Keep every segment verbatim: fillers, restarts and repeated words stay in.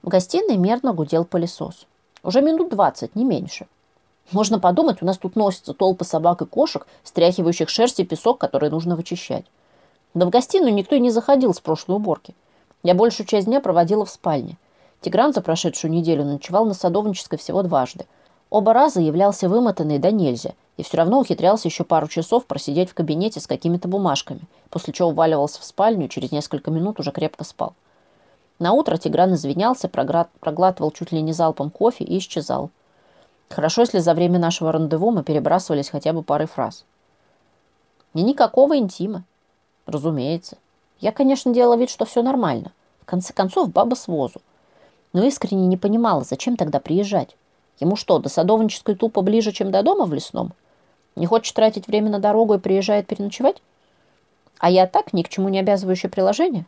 В гостиной мерно гудел пылесос. Уже минут двадцать, не меньше. Можно подумать, у нас тут носятся толпы собак и кошек, стряхивающих шерсть и песок, который нужно вычищать. Да в гостиную никто и не заходил с прошлой уборки. Я большую часть дня проводила в спальне. Тигран за прошедшую неделю ночевал на Садовнической всего дважды. Оба раза являлся вымотанный да нельзя, и все равно ухитрялся еще пару часов просидеть в кабинете с какими-то бумажками, после чего уваливался в спальню и через несколько минут уже крепко спал. Наутро Тигран извинялся, проглатывал чуть ли не залпом кофе и исчезал. Хорошо, если за время нашего рандеву мы перебрасывались хотя бы парой фраз. И никакого интима. Разумеется. Я, конечно, делала вид, что все нормально. В конце концов, баба с возу. Но искренне не понимала, зачем тогда приезжать. Ему что, до Садовнической тупо ближе, чем до дома в лесном? Не хочет тратить время на дорогу и приезжает переночевать? А я так, ни к чему не обязывающее приложение?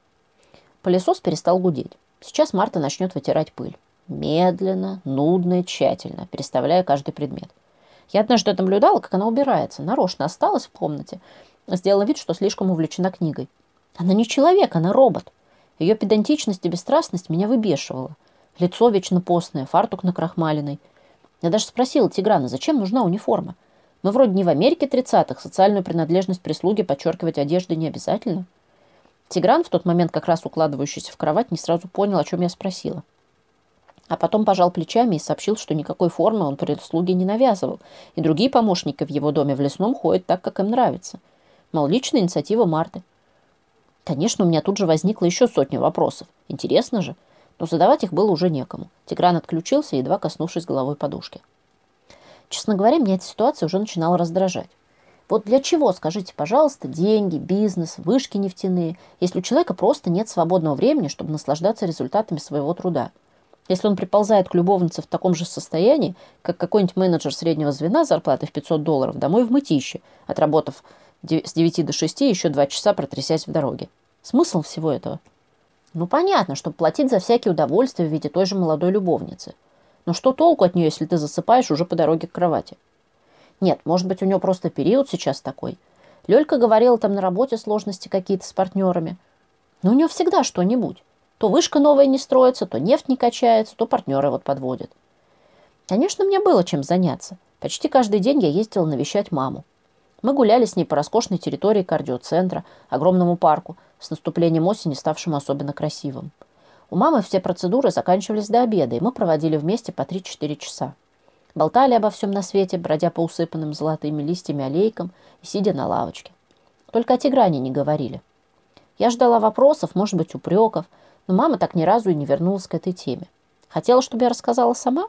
Пылесос перестал гудеть. Сейчас Марта начнет вытирать пыль. Медленно, нудно и тщательно, переставляя каждый предмет. Я однажды наблюдала, как она убирается. Нарочно осталась в комнате. Сделала вид, что слишком увлечена книгой. Она не человек, она робот. Ее педантичность и бесстрастность меня выбешивала. Лицо вечно постное, фартук накрахмаленный. Я даже спросила Тиграна, зачем нужна униформа? Мы вроде не в Америке тридцатых, социальную принадлежность прислуги подчеркивать одеждой не обязательно. Тигран, в тот момент как раз укладывающийся в кровать, не сразу понял, о чем я спросила. А потом пожал плечами и сообщил, что никакой формы он прислуге не навязывал, и другие помощники в его доме в лесном ходят так, как им нравится. Мол, личная инициатива Марты. Конечно, у меня тут же возникло еще сотня вопросов. Интересно же. Но задавать их было уже некому. Тигран отключился, едва коснувшись головой подушки. Честно говоря, меня эта ситуация уже начинала раздражать. Вот для чего, скажите, пожалуйста, деньги, бизнес, вышки нефтяные, если у человека просто нет свободного времени, чтобы наслаждаться результатами своего труда? Если он приползает к любовнице в таком же состоянии, как какой-нибудь менеджер среднего звена с зарплатой в пятьсот долларов, домой в мытище, отработав с девяти до шести еще два часа протрясясь в дороге. Смысл всего этого? Ну, понятно, чтобы платить за всякие удовольствия в виде той же молодой любовницы. Но что толку от нее, если ты засыпаешь уже по дороге к кровати? Нет, может быть, у нее просто период сейчас такой. Лёлька говорила там на работе сложности какие-то с партнерами. Но у нее всегда что-нибудь. То вышка новая не строится, то нефть не качается, то партнеры вот подводят. Конечно, мне было чем заняться. Почти каждый день я ездила навещать маму. Мы гуляли с ней по роскошной территории кардиоцентра, огромному парку, с наступлением осени, ставшему особенно красивым. У мамы все процедуры заканчивались до обеда, и мы проводили вместе по три-четыре часа. Болтали обо всем на свете, бродя по усыпанным золотыми листьями аллейкам и сидя на лавочке. Только о Тигране не говорили. Я ждала вопросов, может быть, упреков, но мама так ни разу и не вернулась к этой теме. Хотела, чтобы я рассказала сама?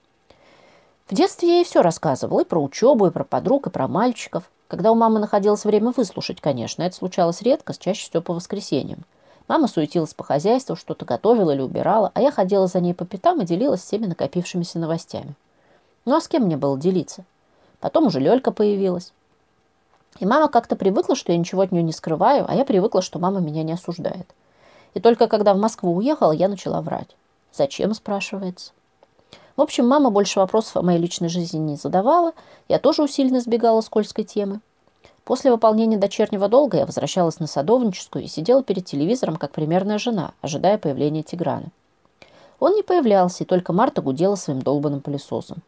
В детстве я ей все рассказывала, и про учебу, и про подруг, и про мальчиков. Когда у мамы находилось время выслушать, конечно, это случалось редко, чаще всего по воскресеньям. Мама суетилась по хозяйству, что-то готовила или убирала, а я ходила за ней по пятам и делилась всеми накопившимися новостями. Ну а с кем мне было делиться? Потом уже Лёлька появилась. И мама как-то привыкла, что я ничего от нее не скрываю, а я привыкла, что мама меня не осуждает. И только когда в Москву уехала, я начала врать. Зачем, спрашивается. В общем, мама больше вопросов о моей личной жизни не задавала, я тоже усиленно избегала скользкой темы. После выполнения дочернего долга я возвращалась на Садовническую и сидела перед телевизором, как примерная жена, ожидая появления Тиграна. Он не появлялся, и только Марта гудела своим долбаным пылесосом.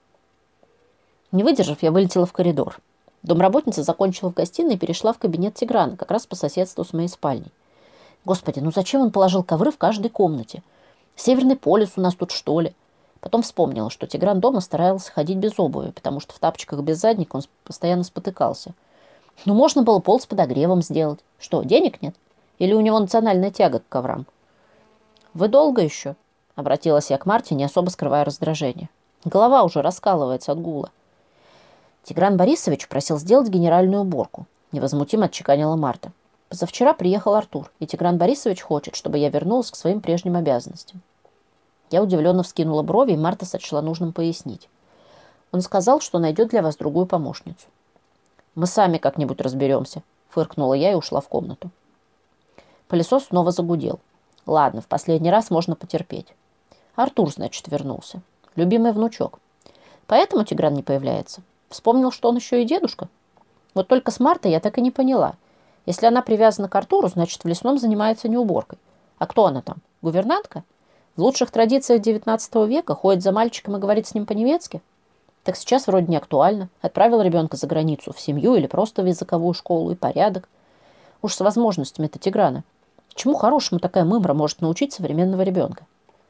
Не выдержав, я вылетела в коридор. Домработница закончила в гостиной и перешла в кабинет Тиграна, как раз по соседству с моей спальней. Господи, ну зачем он положил ковры в каждой комнате? Северный полюс у нас тут, что ли? Потом вспомнила, что Тигран дома старался ходить без обуви, потому что в тапочках без задника он постоянно спотыкался. Ну, можно было пол с подогревом сделать. Что, денег нет? Или у него национальная тяга к коврам? «Вы долго еще?» — обратилась я к Марте, не особо скрывая раздражение. Голова уже раскалывается от гула. Тигран Борисович просил сделать генеральную уборку. Невозмутимо отчеканила Марта. Позавчера приехал Артур, и Тигран Борисович хочет, чтобы я вернулась к своим прежним обязанностям. Я удивленно вскинула брови, и Марта сочла нужным пояснить. Он сказал, что найдет для вас другую помощницу. «Мы сами как-нибудь разберемся», — фыркнула я и ушла в комнату. Пылесос снова загудел. Ладно, в последний раз можно потерпеть. Артур, значит, вернулся. Любимый внучок. Поэтому Тигран не появляется. Вспомнил, что он еще и дедушка. Вот только с Мартой я так и не поняла. Если она привязана к Артуру, значит, в лесном занимается не уборкой. А кто она там? Гувернантка? В лучших традициях девятнадцатого века ходит за мальчиком и говорит с ним по-немецки. Так сейчас вроде не актуально. Отправил ребенка за границу, в семью или просто в языковую школу, и порядок. Уж с возможностями-то Тиграна. Чему хорошему такая мымра может научить современного ребенка?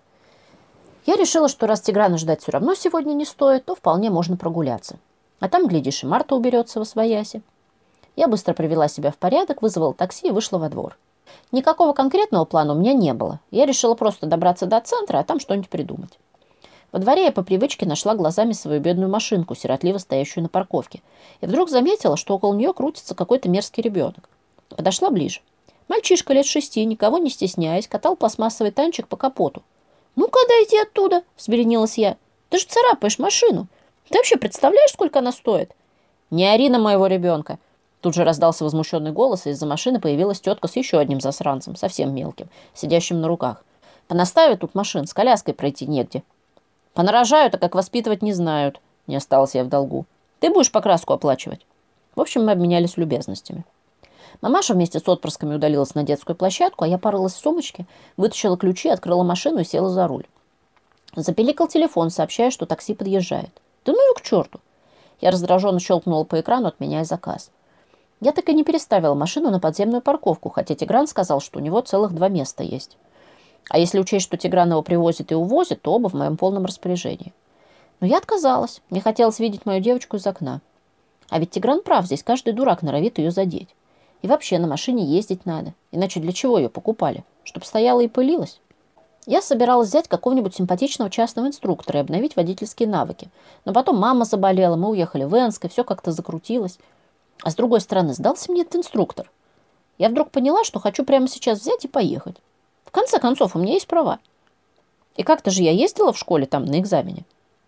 Я решила, что раз Тиграна ждать все равно сегодня не стоит, то вполне можно прогуляться. А там, глядишь, и Марта уберется восвояси. Я быстро привела себя в порядок, вызвала такси и вышла во двор. Никакого конкретного плана у меня не было. Я решила просто добраться до центра, а там что-нибудь придумать. Во дворе я по привычке нашла глазами свою бедную машинку, сиротливо стоящую на парковке. И вдруг заметила, что около нее крутится какой-то мерзкий ребенок. Подошла ближе. Мальчишка лет шести, никого не стесняясь, катал пластмассовый танчик по капоту. «Ну-ка, дойди оттуда!» – взбеленилась я. «Ты же царапаешь машину! Ты вообще представляешь, сколько она стоит?» «Не ори на моего ребенка!» Тут же раздался возмущенный голос, и из-за машины появилась тетка с еще одним засранцем, совсем мелким, сидящим на руках. «Понаставят тут машин, с коляской пройти негде». «Понарожают, а как воспитывать не знают», – не осталась я в долгу. «Ты будешь покраску оплачивать?» В общем, мы обменялись любезностями. Мамаша вместе с отпрысками удалилась на детскую площадку, а я порылась в сумочке, вытащила ключи, открыла машину и села за руль. Запиликал телефон, сообщая, что такси подъезжает. «Да ну и к черту!» Я раздраженно щелкнула по экрану, отменяя заказ. Я так и не переставила машину на подземную парковку, хотя Тигран сказал, что у него целых два места есть. А если учесть, что Тигран его привозит и увозит, то оба в моем полном распоряжении. Но я отказалась. Мне хотелось видеть мою девочку из окна. А ведь Тигран прав, здесь каждый дурак норовит ее задеть. И вообще на машине ездить надо. Иначе для чего ее покупали? Чтоб стояла и пылилась? Я собиралась взять какого-нибудь симпатичного частного инструктора и обновить водительские навыки. Но потом мама заболела, мы уехали в Энск, и все как-то закрутилось. А с другой стороны, сдался мне этот инструктор. Я вдруг поняла, что хочу прямо сейчас взять и поехать. В конце концов, у меня есть права. И как-то же я ездила в школе там на экзамене.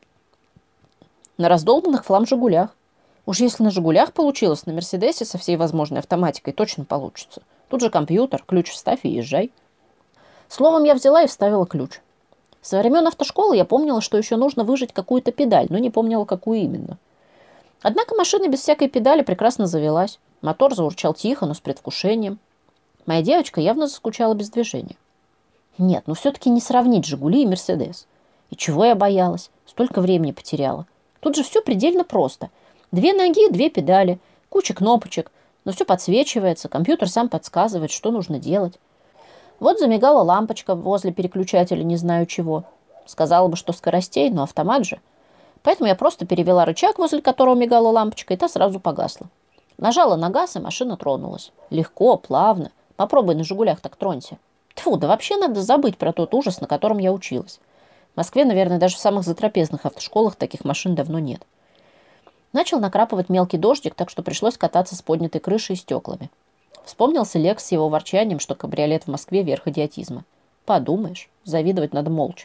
На раздолбанных флам «Жигулях». Уж если на «Жигулях» получилось, на «Мерседесе» со всей возможной автоматикой точно получится. Тут же компьютер, ключ вставь и езжай. Словом, я взяла и вставила ключ. Со времен автошколы я помнила, что еще нужно выжать какую-то педаль, но не помнила, какую именно. Однако машина без всякой педали прекрасно завелась. Мотор заурчал тихо, но с предвкушением. Моя девочка явно заскучала без движения. Нет, ну все-таки не сравнить «Жигули» и «Мерседес». И чего я боялась? Столько времени потеряла. Тут же все предельно просто. Две ноги, две педали, куча кнопочек, но все подсвечивается, компьютер сам подсказывает, что нужно делать. Вот замигала лампочка возле переключателя не знаю чего. Сказала бы, что скоростей, но автомат же. Поэтому я просто перевела рычаг, возле которого мигала лампочка, и та сразу погасла. Нажала на газ, и машина тронулась. Легко, плавно. Попробуй на «Жигулях» так тронься. Тьфу, да вообще надо забыть про тот ужас, на котором я училась. В Москве, наверное, даже в самых затрапезных автошколах таких машин давно нет. Начал накрапывать мелкий дождик, так что пришлось кататься с поднятой крышей и стеклами. Вспомнился Лекс с его ворчанием, что кабриолет в Москве – верх идиотизма. Подумаешь, завидовать надо молча.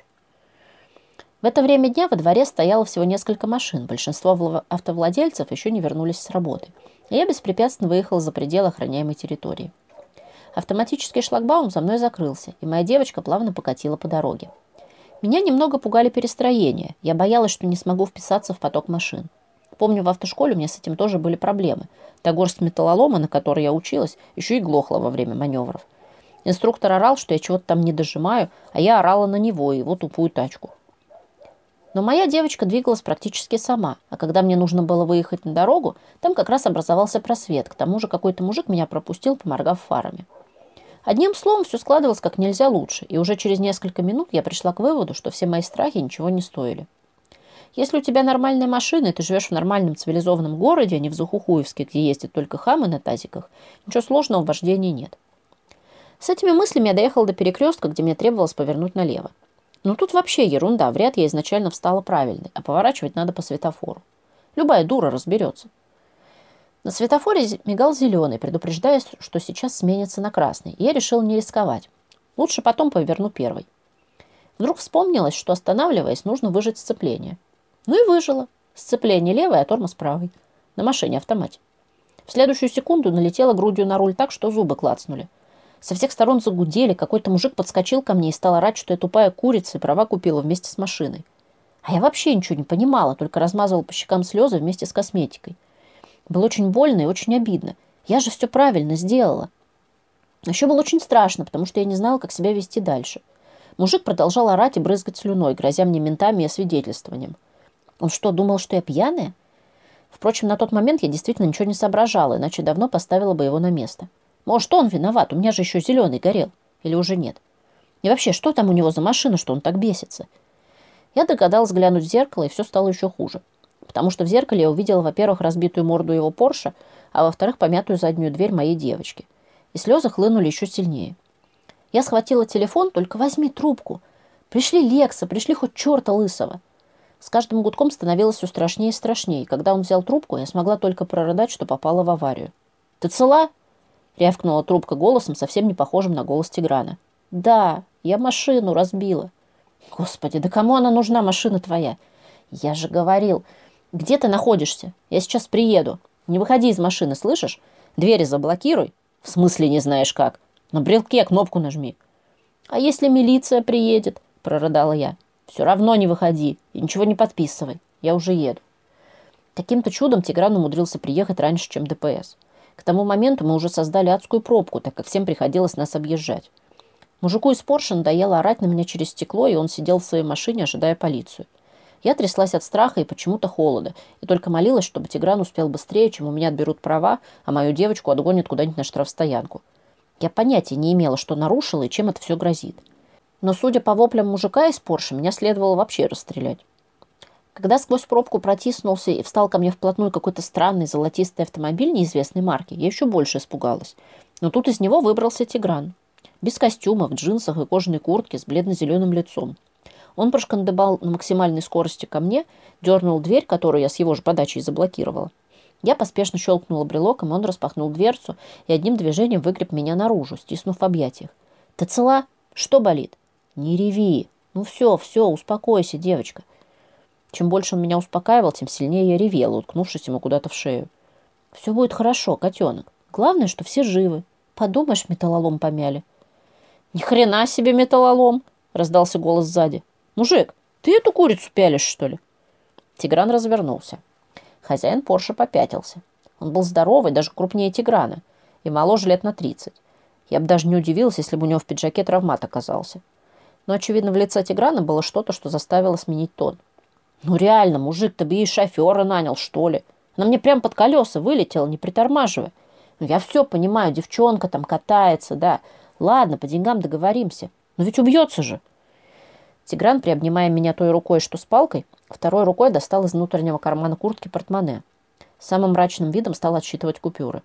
В это время дня во дворе стояло всего несколько машин. Большинство автовладельцев еще не вернулись с работы. И я беспрепятственно выехала за пределы охраняемой территории. Автоматический шлагбаум за мной закрылся, и моя девочка плавно покатила по дороге. Меня немного пугали перестроения. Я боялась, что не смогу вписаться в поток машин. Помню, в автошколе у меня с этим тоже были проблемы. Та горсть металлолома, на которой я училась, еще и глохла во время маневров. Инструктор орал, что я чего-то там не дожимаю, а я орала на него и его тупую тачку. Но моя девочка двигалась практически сама, а когда мне нужно было выехать на дорогу, там как раз образовался просвет. К тому же какой-то мужик меня пропустил, поморгав фарами. Одним словом, все складывалось как нельзя лучше, и уже через несколько минут я пришла к выводу, что все мои страхи ничего не стоили. Если у тебя нормальная машина, и ты живешь в нормальном цивилизованном городе, а не в Захухуевске, где ездят только хамы на тазиках, ничего сложного в вождении нет. С этими мыслями я доехала до перекрестка, где мне требовалось повернуть налево. Но тут вообще ерунда, в ряд я изначально встала правильный, а поворачивать надо по светофору. Любая дура разберется. На светофоре мигал зеленый, предупреждая, что сейчас сменится на красный, и я решила не рисковать. Лучше потом поверну первой. Вдруг вспомнилось, что, останавливаясь, нужно выжать сцепление. Ну и выжила. Сцепление левое, а тормоз правый. На машине-автомате. В следующую секунду налетела грудью на руль так, что зубы клацнули. Со всех сторон загудели, какой-то мужик подскочил ко мне и стал орать, что я тупая курица и права купила вместе с машиной. А я вообще ничего не понимала, только размазывала по щекам слезы вместе с косметикой. Было очень больно и очень обидно. Я же все правильно сделала. Еще было очень страшно, потому что я не знала, как себя вести дальше. Мужик продолжал орать и брызгать слюной, грозя мне ментами и освидетельствованием. Он что, думал, что я пьяная? Впрочем, на тот момент я действительно ничего не соображала, иначе давно поставила бы его на место. Может, он виноват, у меня же еще зеленый горел. Или уже нет? И вообще, что там у него за машина, что он так бесится? Я догадалась глянуть в зеркало, и все стало еще хуже. Потому что в зеркале я увидела, во-первых, разбитую морду его Порше, а во-вторых, помятую заднюю дверь моей девочки. И слезы хлынули еще сильнее. Я схватила телефон, только возьми трубку. Пришли Лекса, пришли хоть черта лысого. С каждым гудком становилось все страшнее и страшнее. Когда он взял трубку, я смогла только прорыдать, что попала в аварию. «Ты цела?» — рявкнула трубка голосом, совсем не похожим на голос Тиграна. «Да, я машину разбила». «Господи, да кому она нужна, машина твоя?» «Я же говорил. Где ты находишься? Я сейчас приеду. Не выходи из машины, слышишь? Двери заблокируй». «В смысле не знаешь как? На брелке кнопку нажми». «А если милиция приедет?» — прорыдала я. «Все равно не выходи и ничего не подписывай. Я уже еду». Каким-то чудом Тигран умудрился приехать раньше, чем ДПС. К тому моменту мы уже создали адскую пробку, так как всем приходилось нас объезжать. Мужику из Порше надоело орать на меня через стекло, и он сидел в своей машине, ожидая полицию. Я тряслась от страха и почему-то холода, и только молилась, чтобы Тигран успел быстрее, чем у меня отберут права, а мою девочку отгонят куда-нибудь на штрафстоянку. Я понятия не имела, что нарушила и чем это все грозит. Но, судя по воплям мужика из Порше, меня следовало вообще расстрелять. Когда сквозь пробку протиснулся и встал ко мне вплотную какой-то странный золотистый автомобиль неизвестной марки, я еще больше испугалась. Но тут из него выбрался Тигран. Без костюма, в джинсах и кожаной куртке, с бледно-зеленым лицом. Он прошкандыбал на максимальной скорости ко мне, дернул дверь, которую я с его же подачей заблокировала. Я поспешно щелкнула брелоком, он распахнул дверцу и одним движением выгреб меня наружу, стиснув в объятиях. «Ты цела? Что болит?» «Не реви. Ну все, все, успокойся, девочка». Чем больше он меня успокаивал, тем сильнее я ревела, уткнувшись ему куда-то в шею. «Все будет хорошо, котенок. Главное, что все живы. Подумаешь, металлолом помяли». «Ни хрена себе металлолом!» — раздался голос сзади. «Мужик, ты эту курицу пялишь, что ли?» Тигран развернулся. Хозяин Порше попятился. Он был здоровый, даже крупнее Тиграна, и моложе лет на тридцать. Я бы даже не удивилась, если бы у него в пиджаке травмат оказался. Но, очевидно, в лице Тиграна было что-то, что заставило сменить тон. «Ну реально, мужик, ты бы ей шофера нанял, что ли? Она мне прям под колеса вылетела, не притормаживая. Ну я все понимаю, девчонка там катается, да. Ладно, по деньгам договоримся. Но ведь убьется же». Тигран, приобнимая меня той рукой, что с палкой, второй рукой достал из внутреннего кармана куртки портмоне. Самым мрачным видом стал отсчитывать купюры.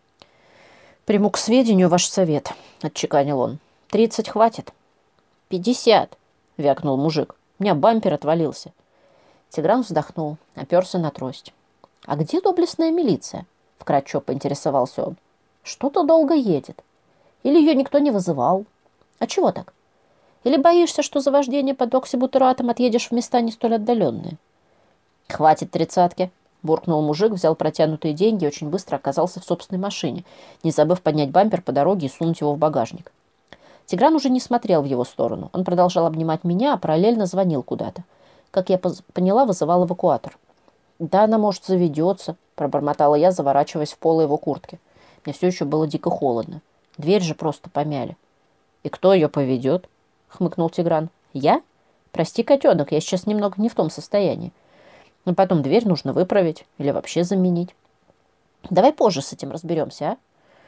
«Приму к сведению ваш совет», — отчеканил он. «Тридцать хватит?» «Пятьдесят», — вякнул мужик. «У меня бампер отвалился». Тигран вздохнул, оперся на трость. «А где доблестная милиция?» — вкратчиво поинтересовался он. «Что-то долго едет. Или ее никто не вызывал? А чего так? Или боишься, что за вождение под оксибутуратом отъедешь в места не столь отдаленные?» «Хватит тридцатки», — буркнул мужик, взял протянутые деньги и очень быстро оказался в собственной машине, не забыв поднять бампер по дороге и сунуть его в багажник. Тигран уже не смотрел в его сторону. Он продолжал обнимать меня, а параллельно звонил куда-то. Как я поняла, вызывал эвакуатор. «Да она, может, заведется», — пробормотала я, заворачиваясь в поло его куртки. Мне все еще было дико холодно. Дверь же просто помяли. «И кто ее поведет?» — хмыкнул Тигран. «Я? Прости, котенок, я сейчас немного не в том состоянии. Но потом дверь нужно выправить или вообще заменить. Давай позже с этим разберемся, а?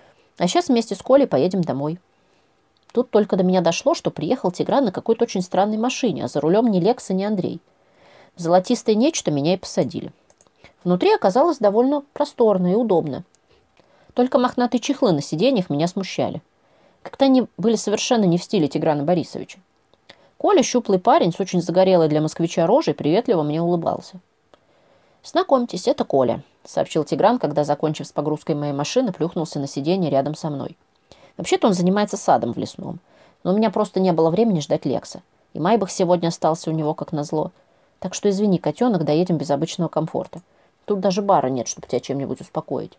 А сейчас вместе с Колей поедем домой». Тут только до меня дошло, что приехал Тигран на какой-то очень странной машине, а за рулем ни Лекса, ни Андрей. В золотистое нечто меня и посадили. Внутри оказалось довольно просторно и удобно. Только мохнатые чехлы на сиденьях меня смущали. Как-то они были совершенно не в стиле Тиграна Борисовича. Коля, щуплый парень с очень загорелой для москвича рожей, приветливо мне улыбался. «Знакомьтесь, это Коля», — сообщил Тигран, когда, закончив с погрузкой моей машины, плюхнулся на сиденье рядом со мной. Вообще-то он занимается садом в лесном, но у меня просто не было времени ждать Лекса, и Майбах сегодня остался у него как назло. Так что извини, котенок, доедем без обычного комфорта. Тут даже бара нет, чтобы тебя чем-нибудь успокоить».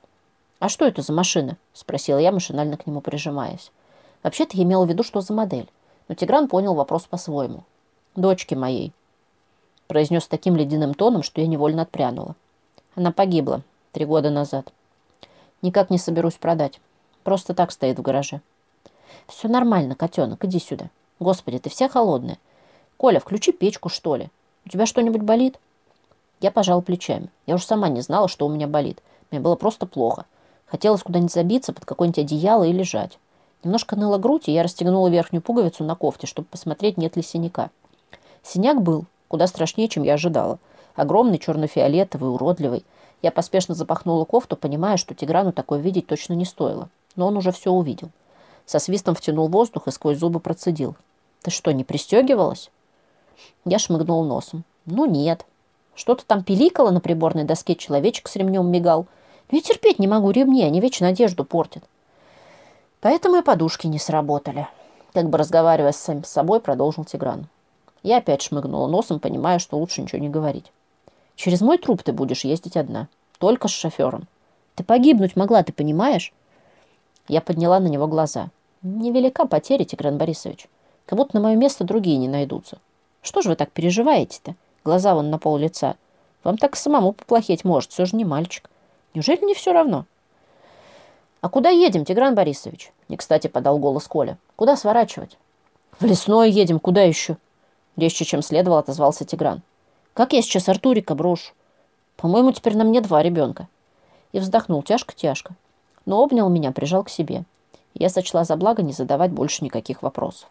«А что это за машина?» — спросила я, машинально к нему прижимаясь. Вообще-то я имела в виду, что за модель, но Тигран понял вопрос по-своему. «Дочки моей», — произнес таким ледяным тоном, что я невольно отпрянула. «Она погибла три года назад. Никак не соберусь продать. Просто так стоит в гараже». «Все нормально, котенок, иди сюда». Господи, ты вся холодная. Коля, включи печку, что ли. У тебя что-нибудь болит? Я пожала плечами. Я уж сама не знала, что у меня болит. Мне было просто плохо. Хотелось куда-нибудь забиться под какое-нибудь одеяло и лежать. Немножко ныла грудь, и я расстегнула верхнюю пуговицу на кофте, чтобы посмотреть, нет ли синяка. Синяк был куда страшнее, чем я ожидала. Огромный, черно-фиолетовый, уродливый. Я поспешно запахнула кофту, понимая, что Тиграну такое видеть точно не стоило. Но он уже все увидел. Со свистом втянул воздух и сквозь зубы процедил. «Ты что, не пристегивалась?» Я шмыгнула носом. «Ну нет. Что-то там пиликало на приборной доске, человечек с ремнем мигал. Но я терпеть не могу ремни, они вечно одежду портят. Поэтому и подушки не сработали». Как бы разговаривая с самим собой, продолжил Тигран. Я опять шмыгнула носом, понимая, что лучше ничего не говорить. «Через мой труп ты будешь ездить одна. Только с шофером. Ты погибнуть могла, ты понимаешь?» Я подняла на него глаза. «Невелика потеря, Тигран Борисович. Как будто на мое место другие не найдутся. Что же вы так переживаете-то? Глаза вон на пол лица. Вам так и самому поплохеть может, все же не мальчик. Неужели не все равно?» «А куда едем, Тигран Борисович?» Не кстати подал голос Коля. «Куда сворачивать?» «В лесное едем, куда еще?» Резче, чем следовало, отозвался Тигран. «Как я сейчас Артурика брошу? По-моему, теперь на мне два ребенка». И вздохнул тяжко-тяжко. Но обнял меня, прижал к себе. Я сочла за благо не задавать больше никаких вопросов.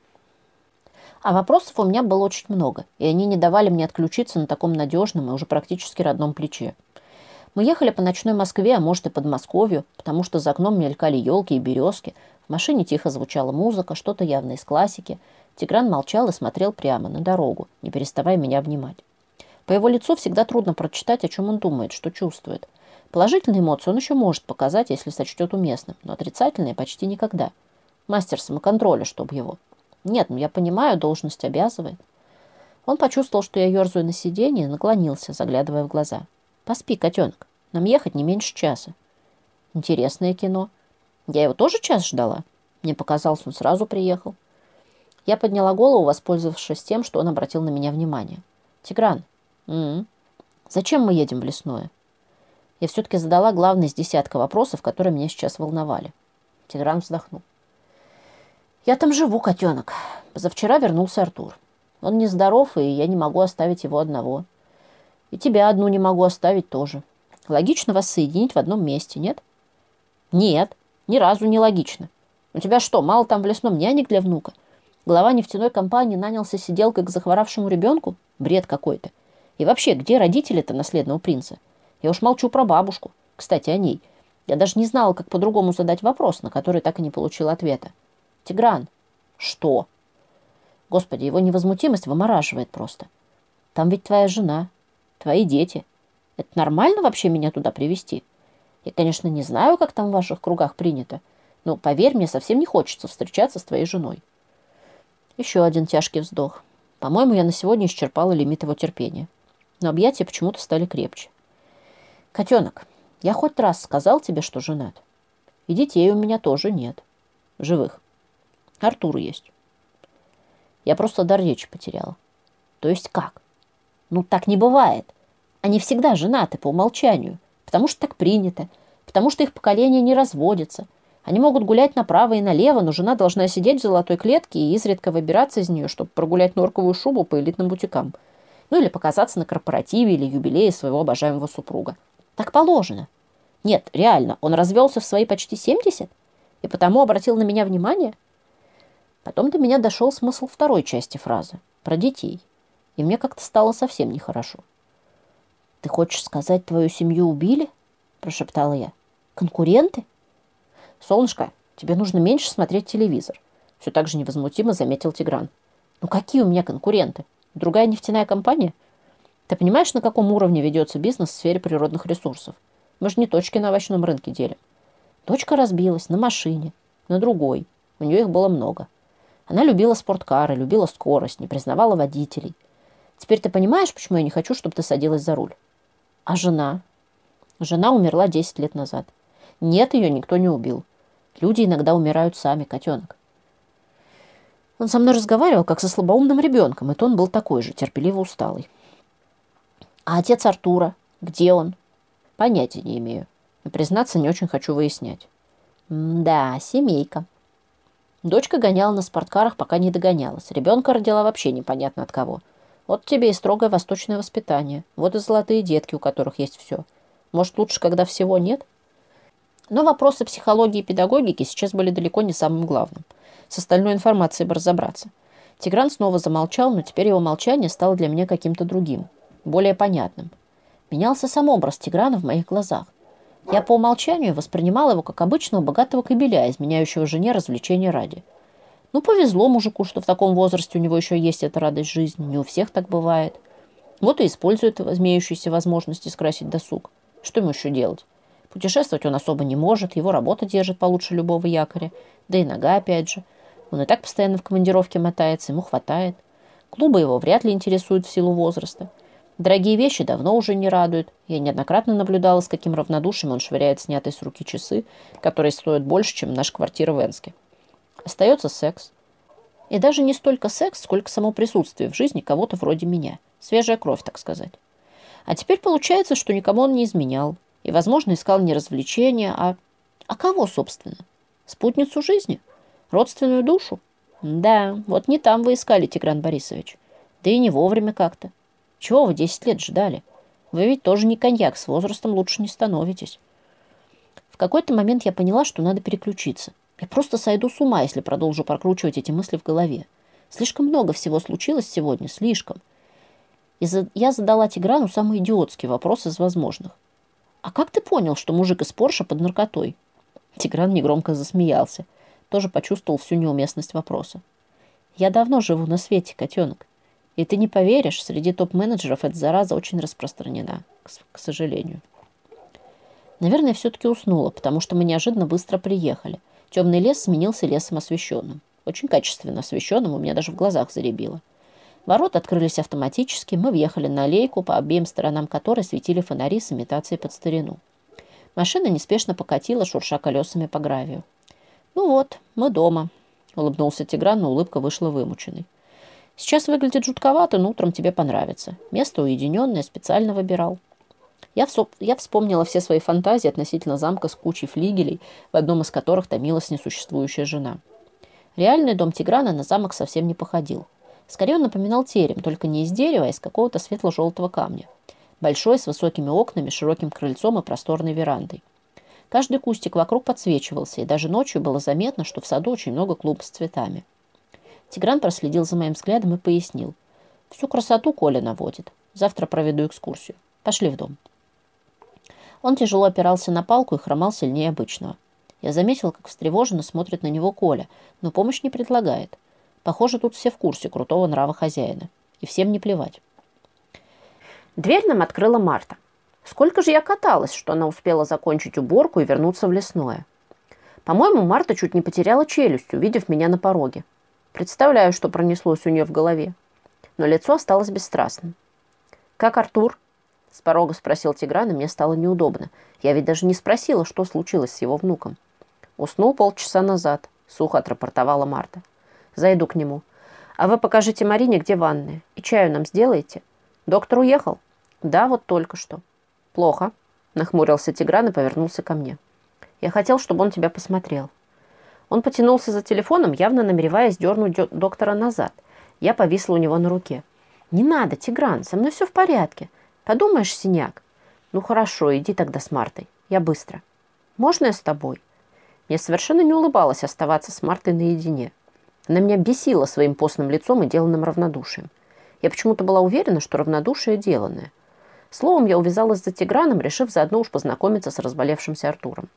А вопросов у меня было очень много, и они не давали мне отключиться на таком надежном и уже практически родном плече. Мы ехали по ночной Москве, а может и Подмосковью, потому что за окном мелькали елки и березки, в машине тихо звучала музыка, что-то явно из классики. Тигран молчал и смотрел прямо на дорогу, не переставая меня обнимать. По его лицу всегда трудно прочитать, о чем он думает, что чувствует. Положительные эмоции он еще может показать, если сочтет уместным, но отрицательные почти никогда. Мастер самоконтроля, чтоб его. Нет, ну я понимаю, должность обязывает. Он почувствовал, что я ерзаю на сиденье, и наклонился, заглядывая в глаза. «Поспи, котенок. Нам ехать не меньше часа». Интересное кино. Я его тоже час ждала? Мне показалось, он сразу приехал. Я подняла голову, воспользовавшись тем, что он обратил на меня внимание. «Тигран, м-м, зачем мы едем в лесное?» Я все-таки задала главный из десятка вопросов, которые меня сейчас волновали. Тигран вздохнул. «Я там живу, котенок. Позавчера вернулся Артур. Он нездоров, и я не могу оставить его одного. И тебя одну не могу оставить тоже. Логично вас соединить в одном месте, нет?» «Нет, ни разу не логично. У тебя что, мало там в лесном нянек для внука? Глава нефтяной компании нанялся сиделкой к захворавшему ребенку? Бред какой-то. И вообще, где родители-то наследного принца? Я уж молчу про бабушку. Кстати, о ней. Я даже не знала, как по-другому задать вопрос, на который так и не получила ответа. Тигран». «Что?» Господи, его невозмутимость вымораживает просто. «Там ведь твоя жена, твои дети. Это нормально вообще меня туда привезти? Я, конечно, не знаю, как там в ваших кругах принято, но, поверь, мне совсем не хочется встречаться с твоей женой». Еще один тяжкий вздох. По-моему, я на сегодня исчерпала лимит его терпения. Но объятия почему-то стали крепче. «Котенок, я хоть раз сказал тебе, что женат? И детей у меня тоже нет. Живых. Артур есть». Я просто дар речи потеряла. «То есть как? Ну, так не бывает. Они всегда женаты по умолчанию, потому что так принято, потому что их поколение не разводится. Они могут гулять направо и налево, но жена должна сидеть в золотой клетке и изредка выбираться из нее, чтобы прогулять норковую шубу по элитным бутикам. Ну или показаться на корпоративе или юбилее своего обожаемого супруга. Так положено. Нет, реально, он развелся в свои почти семьдесят и потому обратил на меня внимание». Потом до меня дошел смысл второй части фразы, про детей, и мне как-то стало совсем нехорошо. «Ты хочешь сказать, твою семью убили?» – прошептала я. «Конкуренты?» «Солнышко, тебе нужно меньше смотреть телевизор», – все так же невозмутимо заметил Тигран. «Ну какие у меня конкуренты? Другая нефтяная компания? Ты понимаешь, на каком уровне ведется бизнес в сфере природных ресурсов? Мы же не точки на овощном рынке делим. Точка разбилась на машине, на другой. У нее их было много. Она любила спорткары, любила скорость, не признавала водителей. Теперь ты понимаешь, почему я не хочу, чтобы ты садилась за руль? А жена? Жена умерла десять лет назад. Нет, ее никто не убил. Люди иногда умирают сами, котенок». Он со мной разговаривал, как со слабоумным ребенком, и тон был такой же, терпеливо усталый. «А отец Артура? Где он?» «Понятия не имею. И, признаться, не очень хочу выяснять». «Да, семейка». Дочка гоняла на спорткарах, пока не догонялась. Ребенка родила вообще непонятно от кого. Вот тебе и строгое восточное воспитание. Вот и золотые детки, у которых есть все. Может, лучше, когда всего нет? Но вопросы психологии и педагогики сейчас были далеко не самым главным. С остальной информацией бы разобраться. Тигран снова замолчал, но теперь его молчание стало для меня каким-то другим, более понятным. Менялся сам образ Тиграна в моих глазах. Я по умолчанию воспринимала его как обычного богатого кобеля, изменяющего жене развлечения ради. Ну, повезло мужику, что в таком возрасте у него еще есть эта радость жизни. Не у всех так бывает. Вот и использует имеющиеся возможности скрасить досуг. Что ему еще делать? Путешествовать он особо не может, его работа держит получше любого якоря. Да и нога опять же. Он и так постоянно в командировке мотается, ему хватает. Клубы его вряд ли интересуют в силу возраста. Дорогие вещи давно уже не радуют. Я неоднократно наблюдала, с каким равнодушием он швыряет снятые с руки часы, которые стоят больше, чем наша квартира в Энске. Остается секс. И даже не столько секс, сколько само присутствие в жизни кого-то вроде меня. Свежая кровь, так сказать. А теперь получается, что никому он не изменял. И, возможно, искал не развлечения, а... А кого, собственно? Спутницу жизни? Родственную душу? Да, вот не там вы искали, Тигран Борисович. Да и не вовремя как-то. Чего вы десять лет ждали? Вы ведь тоже не коньяк, с возрастом лучше не становитесь. В какой-то момент я поняла, что надо переключиться. Я просто сойду с ума, если продолжу прокручивать эти мысли в голове. Слишком много всего случилось сегодня, слишком. И за... я задала Тиграну самый идиотский вопрос из возможных. «А как ты понял, что мужик из Порше под наркотой?» Тигран негромко засмеялся. Тоже почувствовал всю неуместность вопроса. «Я давно живу на свете, котенок. И ты не поверишь, среди топ-менеджеров эта зараза очень распространена, к, к сожалению». Наверное, все-таки уснула, потому что мы неожиданно быстро приехали. Темный лес сменился лесом освещенным. Очень качественно освещенным, у меня даже в глазах заребило. Ворота открылись автоматически, мы въехали на аллейку, по обеим сторонам которой светили фонари с имитацией под старину. Машина неспешно покатила, шурша колесами по гравию. «Ну вот, мы дома», — улыбнулся Тигран, но улыбка вышла вымученной. «Сейчас выглядит жутковато, но утром тебе понравится. Место уединенное, специально выбирал». Я, всоп... Я вспомнила все свои фантазии относительно замка с кучей флигелей, в одном из которых томилась несуществующая жена. Реальный дом Тиграна на замок совсем не походил. Скорее он напоминал терем, только не из дерева, а из какого-то светло-желтого камня. Большой, с высокими окнами, широким крыльцом и просторной верандой. Каждый кустик вокруг подсвечивался, и даже ночью было заметно, что в саду очень много клумб с цветами. Тигран проследил за моим взглядом и пояснил. «Всю красоту Коля наводит. Завтра проведу экскурсию. Пошли в дом». Он тяжело опирался на палку и хромал сильнее обычного. Я заметила, как встревоженно смотрит на него Коля, но помощь не предлагает. Похоже, тут все в курсе крутого нрава хозяина. И всем не плевать. Дверь нам открыла Марта. Сколько же я каталась, что она успела закончить уборку и вернуться в лесное. По-моему, Марта чуть не потеряла челюсть, увидев меня на пороге. Представляю, что пронеслось у нее в голове. Но лицо осталось бесстрастным. «Как Артур?» — с порога спросил Тигран, и мне стало неудобно. Я ведь даже не спросила, что случилось с его внуком. «Уснул полчаса назад», — сухо отрапортовала Марта. «Зайду к нему. А вы покажите Марине, где ванная. И чаю нам сделаете. Доктор уехал?» «Да, вот только что». «Плохо», — нахмурился Тигран и повернулся ко мне. «Я хотел, чтобы он тебя посмотрел». Он потянулся за телефоном, явно намереваясь дернуть доктора назад. Я повисла у него на руке. «Не надо, Тигран, со мной все в порядке. Подумаешь, синяк». «Ну хорошо, иди тогда с Мартой. Я быстро». «Можно я с тобой?» Мне совершенно не улыбалось оставаться с Мартой наедине. Она меня бесила своим постным лицом и деланным равнодушием. Я почему-то была уверена, что равнодушие деланное. Словом, я увязалась за Тиграном, решив заодно уж познакомиться с разболевшимся Артуром.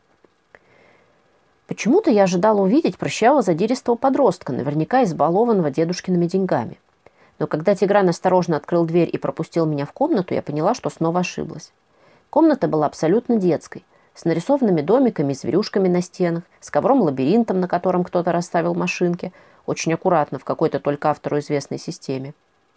Почему-то я ожидала увидеть прыщавого задиристого подростка, наверняка избалованного дедушкиными деньгами. Но когда Тигран осторожно открыл дверь и пропустил меня в комнату, я поняла, что снова ошиблась. Комната была абсолютно детской, с нарисованными домиками и зверюшками на стенах, с ковром-лабиринтом, на котором кто-то расставил машинки, очень аккуратно, в какой-то только автору известной системе.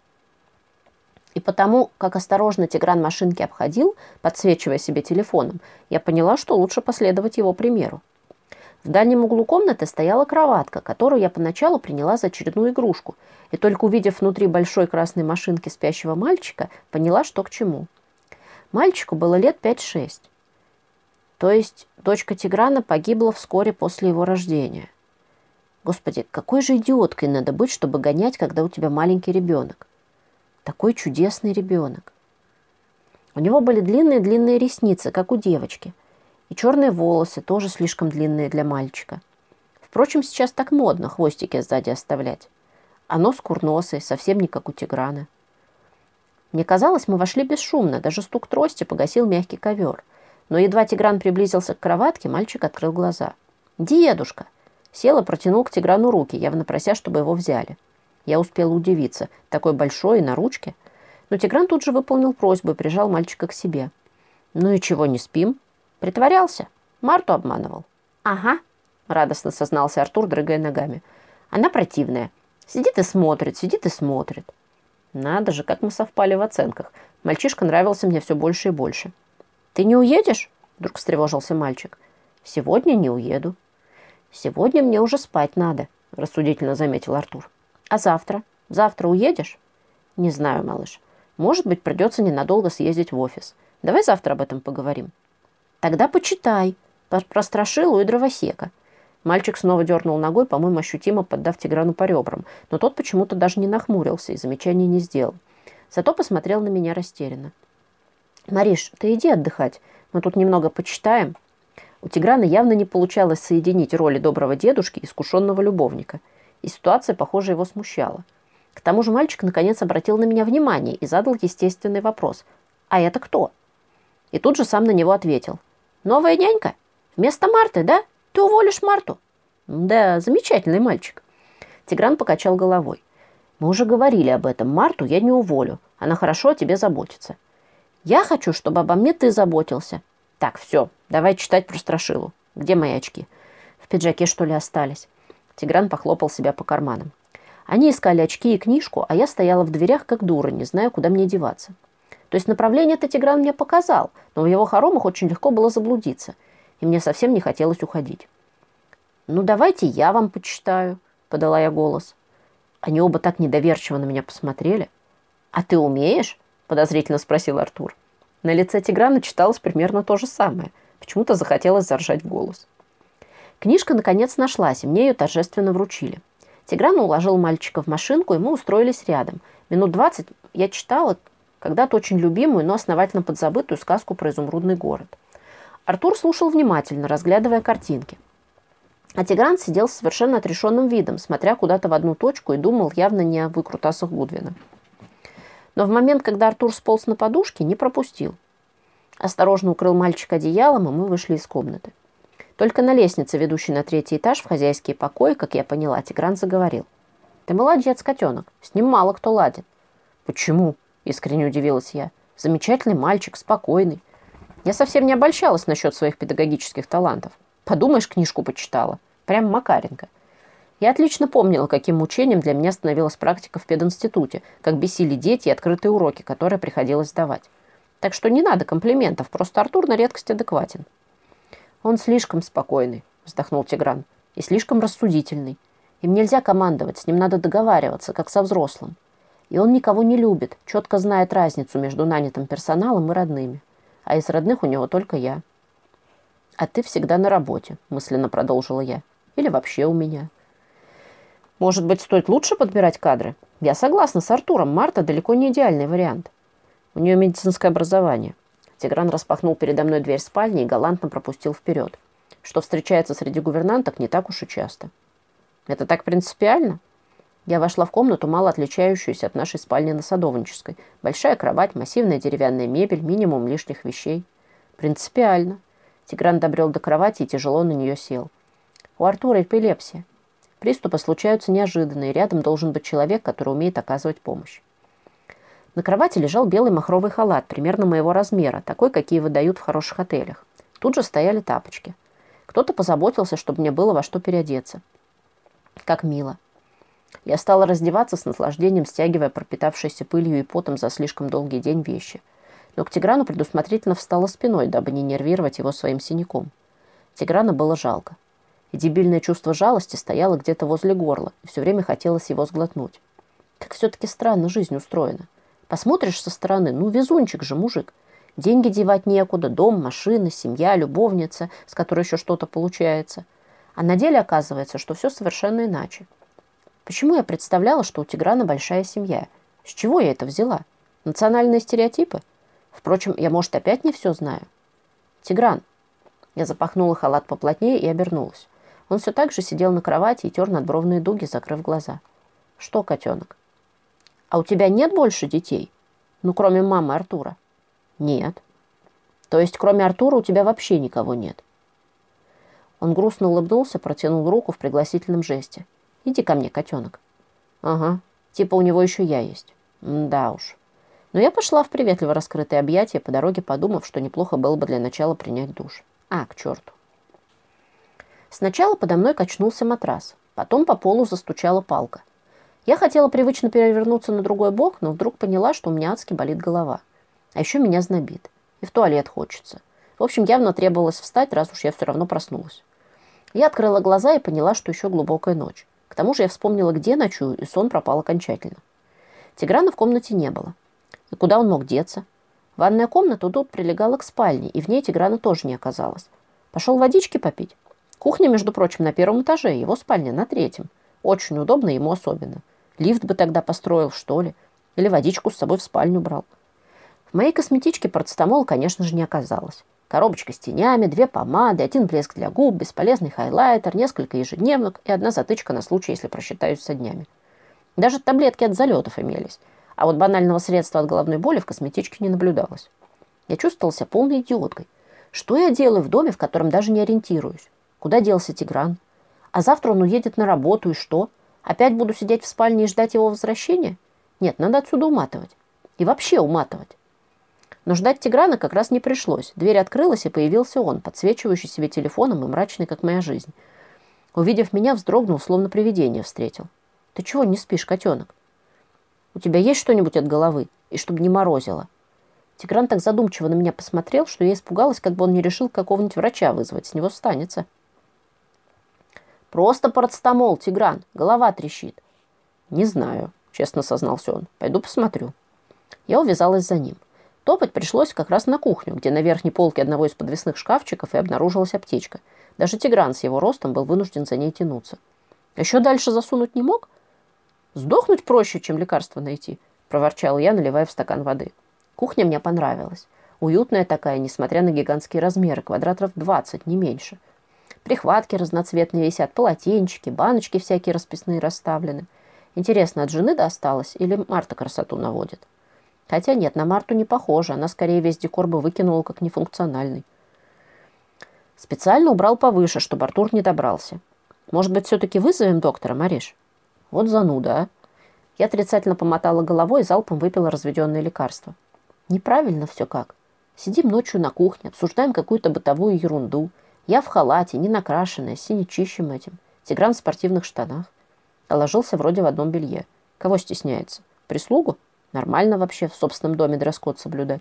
И потому, как осторожно Тигран машинки обходил, подсвечивая себе телефоном, я поняла, что лучше последовать его примеру. В дальнем углу комнаты стояла кроватка, которую я поначалу приняла за очередную игрушку, и только увидев внутри большой красной машинки спящего мальчика, поняла, что к чему. Мальчику было лет пять-шесть. То есть дочка Тиграна погибла вскоре после его рождения. Господи, какой же идиоткой надо быть, чтобы гонять, когда у тебя маленький ребенок. Такой чудесный ребенок. У него были длинные-длинные ресницы, как у девочки. И черные волосы, тоже слишком длинные для мальчика. Впрочем, сейчас так модно хвостики сзади оставлять. А нос курносый, совсем не как у Тиграна. Мне казалось, мы вошли бесшумно, даже стук трости погасил мягкий ковер. Но едва Тигран приблизился к кроватке, мальчик открыл глаза. «Дедушка!» Сел и протянул к Тиграну руки, явно прося, чтобы его взяли. Я успела удивиться. Такой большой и на ручке. Но Тигран тут же выполнил просьбу и прижал мальчика к себе. «Ну и чего, не спим?» «Притворялся. Марту обманывал». «Ага», — радостно сознался Артур, дрыгая ногами. «Она противная. Сидит и смотрит, сидит и смотрит». Надо же, как мы совпали в оценках. Мальчишка нравился мне все больше и больше. «Ты не уедешь?» — вдруг встревожился мальчик. «Сегодня не уеду». «Сегодня мне уже спать надо», — рассудительно заметил Артур. «А завтра? Завтра уедешь?» «Не знаю, малыш. Может быть, придется ненадолго съездить в офис. Давай завтра об этом поговорим». «Тогда почитай. Про Страшилу и Дровосека». Мальчик снова дернул ногой, по-моему, ощутимо поддав Тиграну по ребрам, но тот почему-то даже не нахмурился и замечаний не сделал. Зато посмотрел на меня растерянно. «Мариш, ты иди отдыхать. Мы тут немного почитаем». У Тиграна явно не получалось соединить роли доброго дедушки и искушенного любовника. И ситуация, похоже, его смущала. К тому же мальчик наконец обратил на меня внимание и задал естественный вопрос. «А это кто?» И тут же сам на него ответил. «Новая нянька? Вместо Марты, да? Ты уволишь Марту?» «Да, замечательный мальчик». Тигран покачал головой. «Мы уже говорили об этом. Марту я не уволю. Она хорошо о тебе заботится. Я хочу, чтобы обо мне ты заботился. Так, все, давай читать про Страшилу. Где мои очки? В пиджаке, что ли, остались?» Тигран похлопал себя по карманам. Они искали очки и книжку, а я стояла в дверях, как дура, не зная, куда мне деваться. То есть направление-то Тигран мне показал, но в его хоромах очень легко было заблудиться, и мне совсем не хотелось уходить. «Ну, давайте я вам почитаю», — подала я голос. Они оба так недоверчиво на меня посмотрели. «А ты умеешь?» — подозрительно спросил Артур. На лице Тиграна читалось примерно то же самое. Почему-то захотелось заржать в голос. Книжка, наконец, нашлась, и мне ее торжественно вручили. Тигран уложил мальчика в машинку, и мы устроились рядом. Минут двадцать я читала когда-то очень любимую, но основательно подзабытую сказку про изумрудный город. Артур слушал внимательно, разглядывая картинки. А Тигран сидел с совершенно отрешенным видом, смотря куда-то в одну точку и думал явно не о выкрутасах Гудвина. Но в момент, когда Артур сполз на подушке, не пропустил. Осторожно укрыл мальчика одеялом, и мы вышли из комнаты. Только на лестнице, ведущей на третий этаж, в хозяйские покои, как я поняла, Тигран заговорил. «Ты молодец, котенок. С ним мало кто ладит». «Почему?» – искренне удивилась я. «Замечательный мальчик, спокойный. Я совсем не обольщалась насчет своих педагогических талантов. Подумаешь, книжку почитала. Прям Макаренко». Я отлично помнила, каким мучением для меня становилась практика в пединституте, как бесили дети и открытые уроки, которые приходилось давать. Так что не надо комплиментов, просто Артур на редкость адекватен. «Он слишком спокойный», – вздохнул Тигран, – «и слишком рассудительный. Им нельзя командовать, с ним надо договариваться, как со взрослым. И он никого не любит, четко знает разницу между нанятым персоналом и родными. А из родных у него только я». «А ты всегда на работе», – мысленно продолжила я. «Или вообще у меня». «Может быть, стоит лучше подбирать кадры? Я согласна с Артуром, Марта далеко не идеальный вариант. У нее медицинское образование». Тигран распахнул передо мной дверь спальни и галантно пропустил вперед. Что встречается среди гувернанток не так уж и часто. «Это так принципиально?» Я вошла в комнату, мало отличающуюся от нашей спальни на Садовнической. Большая кровать, массивная деревянная мебель, минимум лишних вещей. «Принципиально». Тигран добрел до кровати и тяжело на нее сел. «У Артура эпилепсия. Приступы случаются неожиданно, и рядом должен быть человек, который умеет оказывать помощь». На кровати лежал белый махровый халат, примерно моего размера, такой, какие выдают в хороших отелях. Тут же стояли тапочки. Кто-то позаботился, чтобы мне было во что переодеться. Как мило. Я стала раздеваться с наслаждением, стягивая пропитавшиеся пылью и потом за слишком долгий день вещи. Но к Тиграну предусмотрительно встала спиной, дабы не нервировать его своим синяком. Тиграна было жалко. И дебильное чувство жалости стояло где-то возле горла, и все время хотелось его сглотнуть. Как все-таки странно жизнь устроена. Посмотришь со стороны, ну, везунчик же мужик. Деньги девать некуда, дом, машина, семья, любовница, с которой еще что-то получается. А на деле оказывается, что все совершенно иначе. Почему я представляла, что у Тиграна большая семья? С чего я это взяла? Национальные стереотипы? Впрочем, я, может, опять не все знаю. Тигран. Я запахнула халат поплотнее и обернулась. Он все так же сидел на кровати и тер надбровные дуги, закрыв глаза. Что, котенок? А у тебя нет больше детей? Ну, кроме мамы Артура? Нет. То есть, кроме Артура, у тебя вообще никого нет? Он грустно улыбнулся, протянул руку в пригласительном жесте. Иди ко мне, котенок. Ага, типа у него еще я есть. Да уж. Но я пошла в приветливо раскрытое объятие, по дороге подумав, что неплохо было бы для начала принять душ. А, к черту. Сначала подо мной качнулся матрас, потом по полу застучала палка. Я хотела привычно перевернуться на другой бок, но вдруг поняла, что у меня адски болит голова. А еще меня знобит. И в туалет хочется. В общем, явно требовалось встать, раз уж я все равно проснулась. Я открыла глаза и поняла, что еще глубокая ночь. К тому же я вспомнила, где ночую, и сон пропал окончательно. Тиграна в комнате не было. И куда он мог деться? Ванная комната тут прилегала к спальне, и в ней Тиграна тоже не оказалось. Пошел водички попить. Кухня, между прочим, на первом этаже, его спальня на третьем. Очень удобно ему особенно. Лифт бы тогда построил, что ли. Или водичку с собой в спальню брал. В моей косметичке парацетамола, конечно же, не оказалось. Коробочка с тенями, две помады, один блеск для губ, бесполезный хайлайтер, несколько ежедневок и одна затычка на случай, если просчитаюсь со днями. Даже таблетки от залетов имелись. А вот банального средства от головной боли в косметичке не наблюдалось. Я чувствовала себя полной идиоткой. Что я делаю в доме, в котором даже не ориентируюсь? Куда делся Тигран? А завтра он уедет на работу, и что? Опять буду сидеть в спальне и ждать его возвращения? Нет, надо отсюда уматывать. И вообще уматывать. Но ждать Тиграна как раз не пришлось. Дверь открылась, и появился он, подсвечивающий себе телефоном и мрачный, как моя жизнь. Увидев меня, вздрогнул, словно привидение встретил. «Ты чего не спишь, котенок? У тебя есть что-нибудь от головы? И чтобы не морозило?» Тигран так задумчиво на меня посмотрел, что я испугалась, как бы он не решил какого-нибудь врача вызвать. С него станется. «Просто парацетамол, Тигран. Голова трещит». «Не знаю», — честно сознался он. «Пойду посмотрю». Я увязалась за ним. Топать пришлось как раз на кухню, где на верхней полке одного из подвесных шкафчиков и обнаружилась аптечка. Даже Тигран с его ростом был вынужден за ней тянуться. «Еще дальше засунуть не мог?» «Сдохнуть проще, чем лекарство найти», — проворчал я, наливая в стакан воды. Кухня мне понравилась. Уютная такая, несмотря на гигантские размеры, квадратов двадцать, не меньше. Прихватки разноцветные висят, полотенчики, баночки всякие расписные расставлены. Интересно, от жены досталось или Марта красоту наводит? Хотя нет, на Марту не похоже. Она скорее весь декор бы выкинула, как нефункциональный. Специально убрал повыше, чтобы Артур не добрался. Может быть, все-таки вызовем доктора, Мариш? Вот зануда, а. Я отрицательно помотала головой и залпом выпила разведенное лекарство. Неправильно все как. Сидим ночью на кухне, обсуждаем какую-то бытовую ерунду. Я в халате, не накрашенная, с синячищем этим. Тигран в спортивных штанах. А ложился вроде в одном белье. Кого стесняется? Прислугу? Нормально вообще в собственном доме дресс-код соблюдать.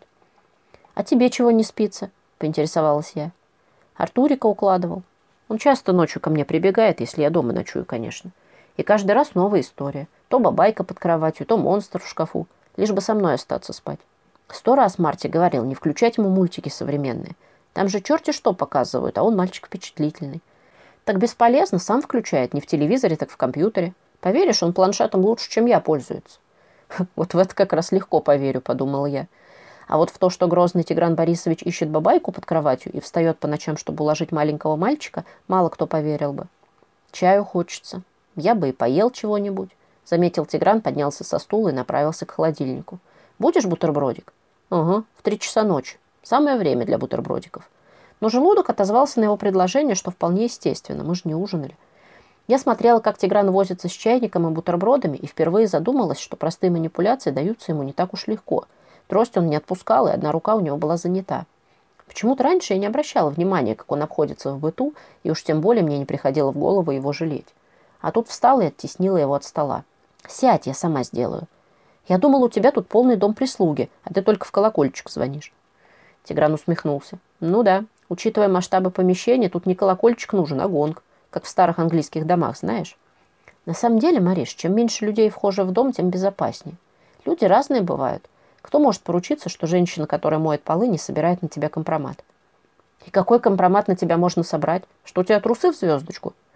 «А тебе чего не спится?» – поинтересовалась я. Артурика укладывал. Он часто ночью ко мне прибегает, если я дома ночую, конечно. И каждый раз новая история. То бабайка под кроватью, то монстр в шкафу. Лишь бы со мной остаться спать. Сто раз Марте говорил, не включать ему мультики современные. Там же черти что показывают, а он мальчик впечатлительный. Так бесполезно, сам включает, не в телевизоре, так в компьютере. Поверишь, он планшетом лучше, чем я, пользуется. Вот в это как раз легко поверю, подумала я. А вот в то, что грозный Тигран Борисович ищет бабайку под кроватью и встает по ночам, чтобы уложить маленького мальчика, мало кто поверил бы. Чаю хочется. Я бы и поел чего-нибудь. Заметил Тигран, поднялся со стула и направился к холодильнику. Будешь бутербродик? Угу, в три часа ночи. Самое время для бутербродиков. Но желудок отозвался на его предложение, что вполне естественно. Мы же не ужинали. Я смотрела, как Тигран возится с чайником и бутербродами, и впервые задумалась, что простые манипуляции даются ему не так уж легко. Трость он не отпускал, и одна рука у него была занята. Почему-то раньше я не обращала внимания, как он обходится в быту, и уж тем более мне не приходило в голову его жалеть. А тут встала и оттеснила его от стола. «Сядь, я сама сделаю. Я думала, у тебя тут полный дом прислуги, а ты только в колокольчик звонишь». Тигран усмехнулся. «Ну да, учитывая масштабы помещения, тут не колокольчик нужен, а гонг. Как в старых английских домах, знаешь. На самом деле, Мариш, чем меньше людей вхожих в дом, тем безопаснее. Люди разные бывают. Кто может поручиться, что женщина, которая моет полы, не собирает на тебя компромат? И какой компромат на тебя можно собрать? Что у тебя трусы в звездочку?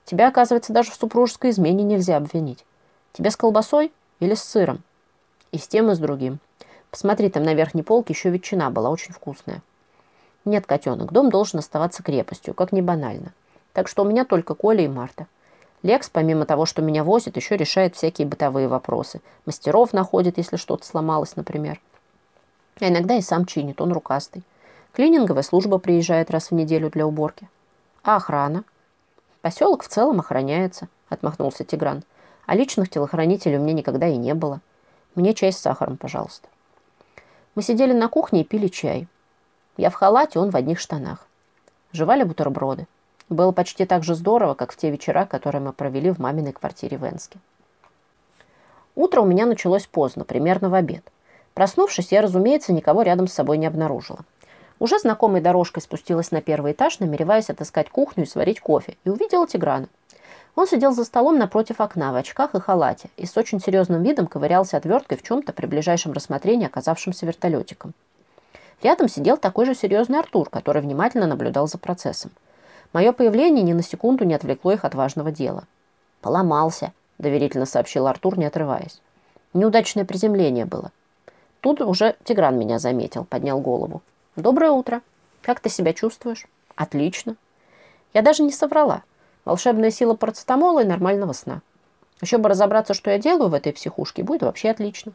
Тебя, оказывается, даже в супружеской измене нельзя обвинить. Тебе с колбасой или с сыром? И с тем, и с другим. Посмотри, там на верхней полке еще ветчина была очень вкусная. Нет, котенок, дом должен оставаться крепостью, как ни банально. Так что у меня только Коля и Марта. Лекс, помимо того, что меня возит, еще решает всякие бытовые вопросы. Мастеров находит, если что-то сломалось, например. А иногда и сам чинит, он рукастый. Клининговая служба приезжает раз в неделю для уборки. А охрана? Поселок в целом охраняется, отмахнулся Тигран. А личных телохранителей у меня никогда и не было. Мне чай с сахаром, пожалуйста. Мы сидели на кухне и пили чай. Я в халате, он в одних штанах. Жевали бутерброды. Было почти так же здорово, как в те вечера, которые мы провели в маминой квартире в Энске. Утро у меня началось поздно, примерно в обед. Проснувшись, я, разумеется, никого рядом с собой не обнаружила. Уже знакомой дорожкой спустилась на первый этаж, намереваясь отыскать кухню и сварить кофе, и увидела Тиграна. Он сидел за столом напротив окна в очках и халате и с очень серьезным видом ковырялся отверткой в чем-то при ближайшем рассмотрении оказавшимся вертолетиком. Рядом сидел такой же серьезный Артур, который внимательно наблюдал за процессом. Мое появление ни на секунду не отвлекло их от важного дела. «Поломался», — доверительно сообщил Артур, не отрываясь. «Неудачное приземление было». Тут уже Тигран меня заметил, поднял голову. «Доброе утро. Как ты себя чувствуешь?» «Отлично». Я даже не соврала. Волшебная сила парацетамола и нормального сна. Еще бы разобраться, что я делаю в этой психушке, будет вообще отлично.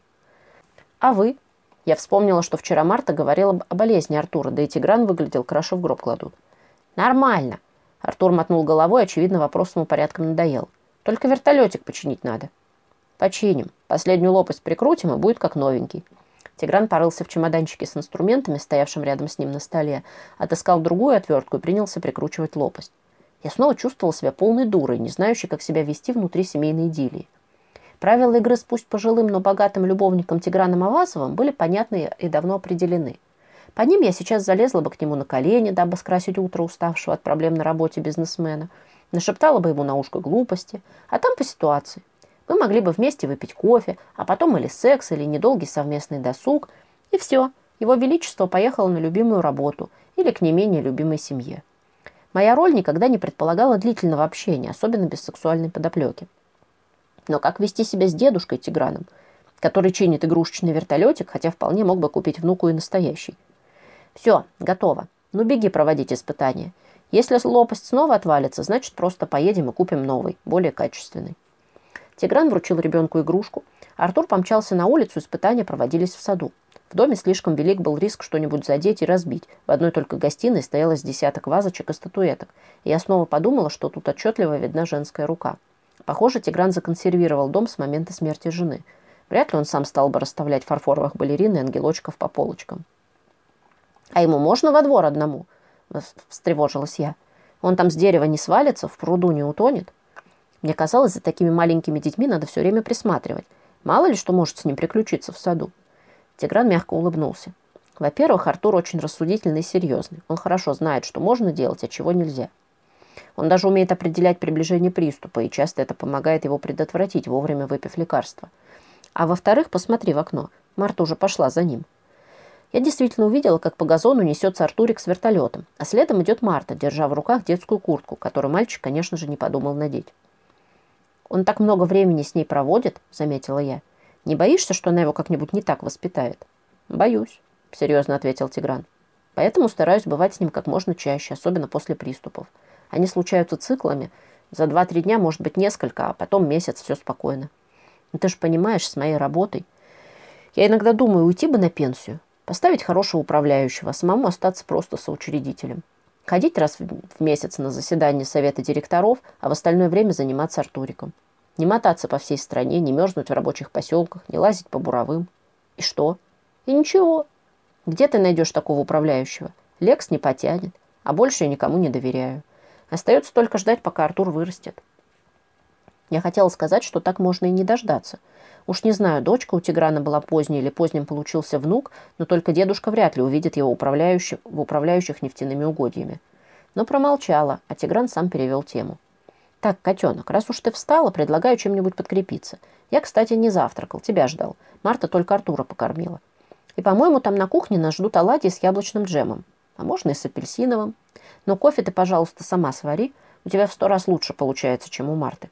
«А вы?» Я вспомнила, что вчера Марта говорила о болезни Артура, да и Тигран выглядел, краши в гроб кладут. «Нормально!» Артур мотнул головой, очевидно, вопрос ему порядком надоел. «Только вертолетик починить надо». «Починим. Последнюю лопасть прикрутим, и будет как новенький». Тигран порылся в чемоданчике с инструментами, стоявшим рядом с ним на столе, отыскал другую отвертку и принялся прикручивать лопасть. Я снова чувствовала себя полной дурой, не знающей, как себя вести внутри семейной идиллии. Правила игры с пусть пожилым, но богатым любовником Тиграном Авазовым были понятны и давно определены. По ним я сейчас залезла бы к нему на колени, дабы скрасить утро уставшего от проблем на работе бизнесмена, нашептала бы ему на ушко глупости, а там по ситуации. Мы могли бы вместе выпить кофе, а потом или секс, или недолгий совместный досуг, и все, его величество поехало на любимую работу или к не менее любимой семье. Моя роль никогда не предполагала длительного общения, особенно без сексуальной подоплеки. Но как вести себя с дедушкой Тиграном, который чинит игрушечный вертолетик, хотя вполне мог бы купить внуку и настоящий? Все, готово. Ну беги проводить испытания. Если лопасть снова отвалится, значит просто поедем и купим новый, более качественный. Тигран вручил ребенку игрушку. Артур помчался на улицу, испытания проводились в саду. В доме слишком велик был риск что-нибудь задеть и разбить. В одной только гостиной стояло с десяток вазочек и статуэток. И я снова подумала, что тут отчетливо видна женская рука. Похоже, Тигран законсервировал дом с момента смерти жены. Вряд ли он сам стал бы расставлять фарфоровых балерин и ангелочков по полочкам. «А ему можно во двор одному?» – встревожилась я. «Он там с дерева не свалится, в пруду не утонет?» Мне казалось, за такими маленькими детьми надо все время присматривать. Мало ли что может с ним приключиться в саду. Тигран мягко улыбнулся. Во-первых, Артур очень рассудительный и серьезный. Он хорошо знает, что можно делать, а чего нельзя. Он даже умеет определять приближение приступа, и часто это помогает его предотвратить, вовремя выпив лекарства. А во-вторых, посмотри в окно. Марта уже пошла за ним. Я действительно увидела, как по газону несется Артурик с вертолетом, а следом идет Марта, держа в руках детскую куртку, которую мальчик, конечно же, не подумал надеть. «Он так много времени с ней проводит», — заметила я. «Не боишься, что она его как-нибудь не так воспитает?» «Боюсь», — серьезно ответил Тигран. «Поэтому стараюсь бывать с ним как можно чаще, особенно после приступов. Они случаются циклами. За два-три дня, может быть, несколько, а потом месяц, все спокойно. Но ты же понимаешь, с моей работой. Я иногда думаю, уйти бы на пенсию, поставить хорошего управляющего, а самому остаться просто соучредителем. Ходить раз в месяц на заседание совета директоров, а в остальное время заниматься Артуриком. Не мотаться по всей стране, не мерзнуть в рабочих поселках, не лазить по буровым. И что? И ничего. Где ты найдешь такого управляющего? Лекс не потянет, а больше я никому не доверяю. Остается только ждать, пока Артур вырастет». Я хотела сказать, что так можно и не дождаться. Уж не знаю, дочка у Тиграна была поздней или поздним получился внук, но только дедушка вряд ли увидит его управляющих, в управляющих нефтяными угодьями. Но промолчала, а Тигран сам перевел тему. «Так, котенок, раз уж ты встала, предлагаю чем-нибудь подкрепиться. Я, кстати, не завтракал, тебя ждал. Марта только Артура покормила. И, по-моему, там на кухне нас ждут оладьи с яблочным джемом. А можно и с апельсиновым. Но кофе ты, пожалуйста, сама свари. У тебя в сто раз лучше получается, чем у Марты.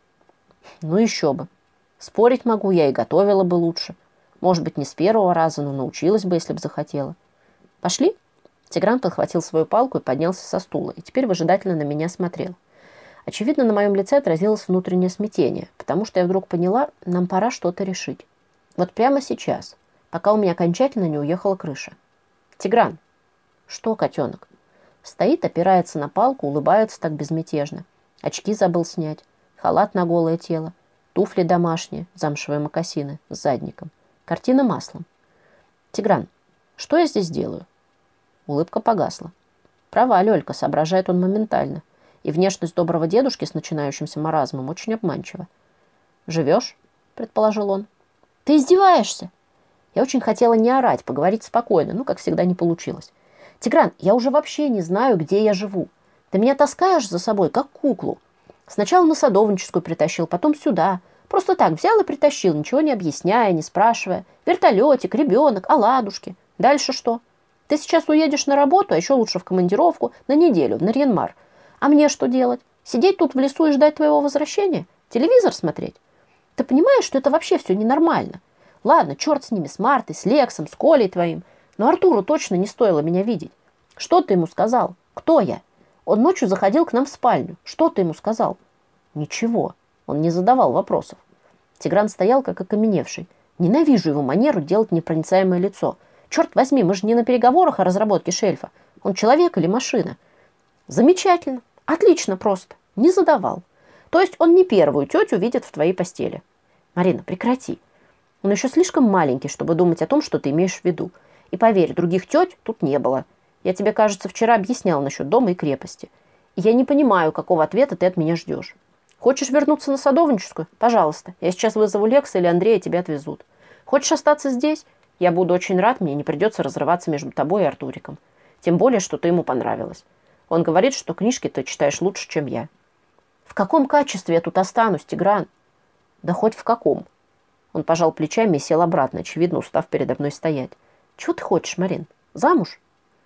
Ну еще бы. Спорить могу, я и готовила бы лучше. Может быть, не с первого раза, но научилась бы, если бы захотела. Пошли? Тигран подхватил свою палку и поднялся со стула, и теперь выжидательно на меня смотрел. Очевидно, на моем лице отразилось внутреннее смятение, потому что я вдруг поняла, нам пора что-то решить. Вот прямо сейчас, пока у меня окончательно не уехала крыша. Тигран. Что, котенок? Стоит, опирается на палку, улыбается так безмятежно. Очки забыл снять, халат на голое тело, туфли домашние, замшевые мокасины с задником. Картина маслом. Тигран, что я здесь делаю? Улыбка погасла. Права, Лёлька, соображает он моментально. И внешность доброго дедушки с начинающимся маразмом очень обманчива. «Живешь?» – предположил он. «Ты издеваешься?» Я очень хотела не орать, поговорить спокойно, но, как всегда, не получилось. «Тигран, я уже вообще не знаю, где я живу. Ты меня таскаешь за собой, как куклу. Сначала на Садовническую притащил, потом сюда. Просто так взял и притащил, ничего не объясняя, не спрашивая. Вертолетик, ребенок, оладушки. Дальше что? Ты сейчас уедешь на работу, а еще лучше в командировку, на неделю, в Нарьян-Мар. А мне что делать? Сидеть тут в лесу и ждать твоего возвращения? Телевизор смотреть? Ты понимаешь, что это вообще все ненормально? Ладно, черт с ними, с Мартой, с Лексом, с Колей твоим. Но Артуру точно не стоило меня видеть. Что ты ему сказал? Кто я? Он ночью заходил к нам в спальню. Что ты ему сказал? Ничего. Он не задавал вопросов. Тигран стоял, как окаменевший. Ненавижу его манеру делать непроницаемое лицо. Черт возьми, мы же не на переговорах о разработке шельфа. Он человек или машина? Замечательно. Отлично просто. Не задавал. То есть он не первую тетю видит в твоей постели. Марина, прекрати. Он еще слишком маленький, чтобы думать о том, что ты имеешь в виду. И поверь, других теть тут не было. Я тебе, кажется, вчера объяснял насчет дома и крепости. И я не понимаю, какого ответа ты от меня ждешь. Хочешь вернуться на Садовническую? Пожалуйста. Я сейчас вызову Лекса или Андрея, тебя отвезут. Хочешь остаться здесь? Я буду очень рад, мне не придется разрываться между тобой и Артуриком. Тем более, что ты ему понравилась. Он говорит, что книжки ты читаешь лучше, чем я. В каком качестве я тут останусь, Тигран? Да хоть в каком. Он пожал плечами и сел обратно, очевидно, устав передо мной стоять. Чего ты хочешь, Марин? Замуж?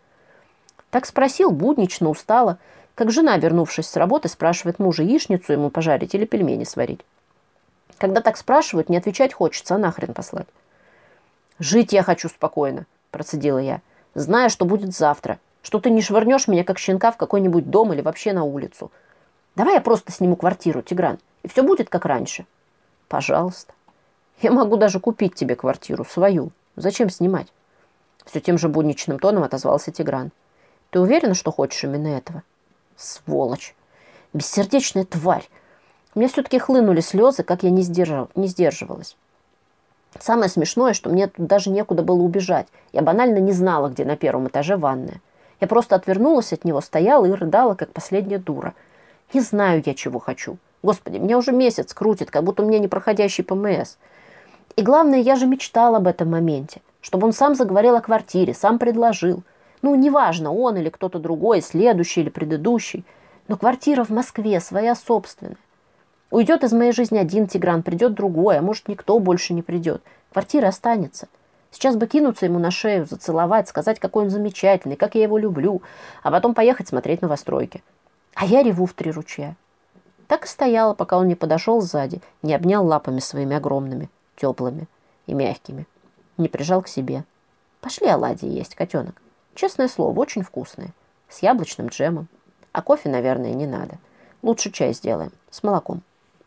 Так спросил, буднично, устало, как жена, вернувшись с работы, спрашивает мужа, яичницу ему пожарить или пельмени сварить. Когда так спрашивают, не отвечать хочется, а нахрен послать. «Жить я хочу спокойно», – процедила я, зная, что будет завтра, что ты не швырнешь меня, как щенка, в какой-нибудь дом или вообще на улицу. Давай я просто сниму квартиру, Тигран, и все будет как раньше. Пожалуйста. Я могу даже купить тебе квартиру, свою. Зачем снимать? Все тем же будничным тоном отозвался Тигран. Ты уверена, что хочешь именно этого? Сволочь. Бессердечная тварь. У меня все-таки хлынули слезы, как я не, сдержив... не сдерживалась. Самое смешное, что мне тут даже некуда было убежать. Я банально не знала, где на первом этаже ванная. Я просто отвернулась от него, стояла и рыдала, как последняя дура. Не знаю я, чего хочу. Господи, меня уже месяц крутит, как будто у меня непроходящий ПМС. И главное, я же мечтала об этом моменте. Чтобы он сам заговорил о квартире, сам предложил. Ну, неважно, он или кто-то другой, следующий или предыдущий. Но квартира в Москве, своя собственная. Уйдет из моей жизни один Тигран, придет другой, а может, никто больше не придет. Квартира останется. Сейчас бы кинуться ему на шею, зацеловать, сказать, какой он замечательный, как я его люблю, а потом поехать смотреть новостройки. А я реву в три ручья. Так и стояла, пока он не подошел сзади, не обнял лапами своими огромными, теплыми и мягкими, не прижал к себе. Пошли оладьи есть, котенок. Честное слово, очень вкусные. С яблочным джемом. А кофе, наверное, не надо. Лучше чай сделаем, с молоком.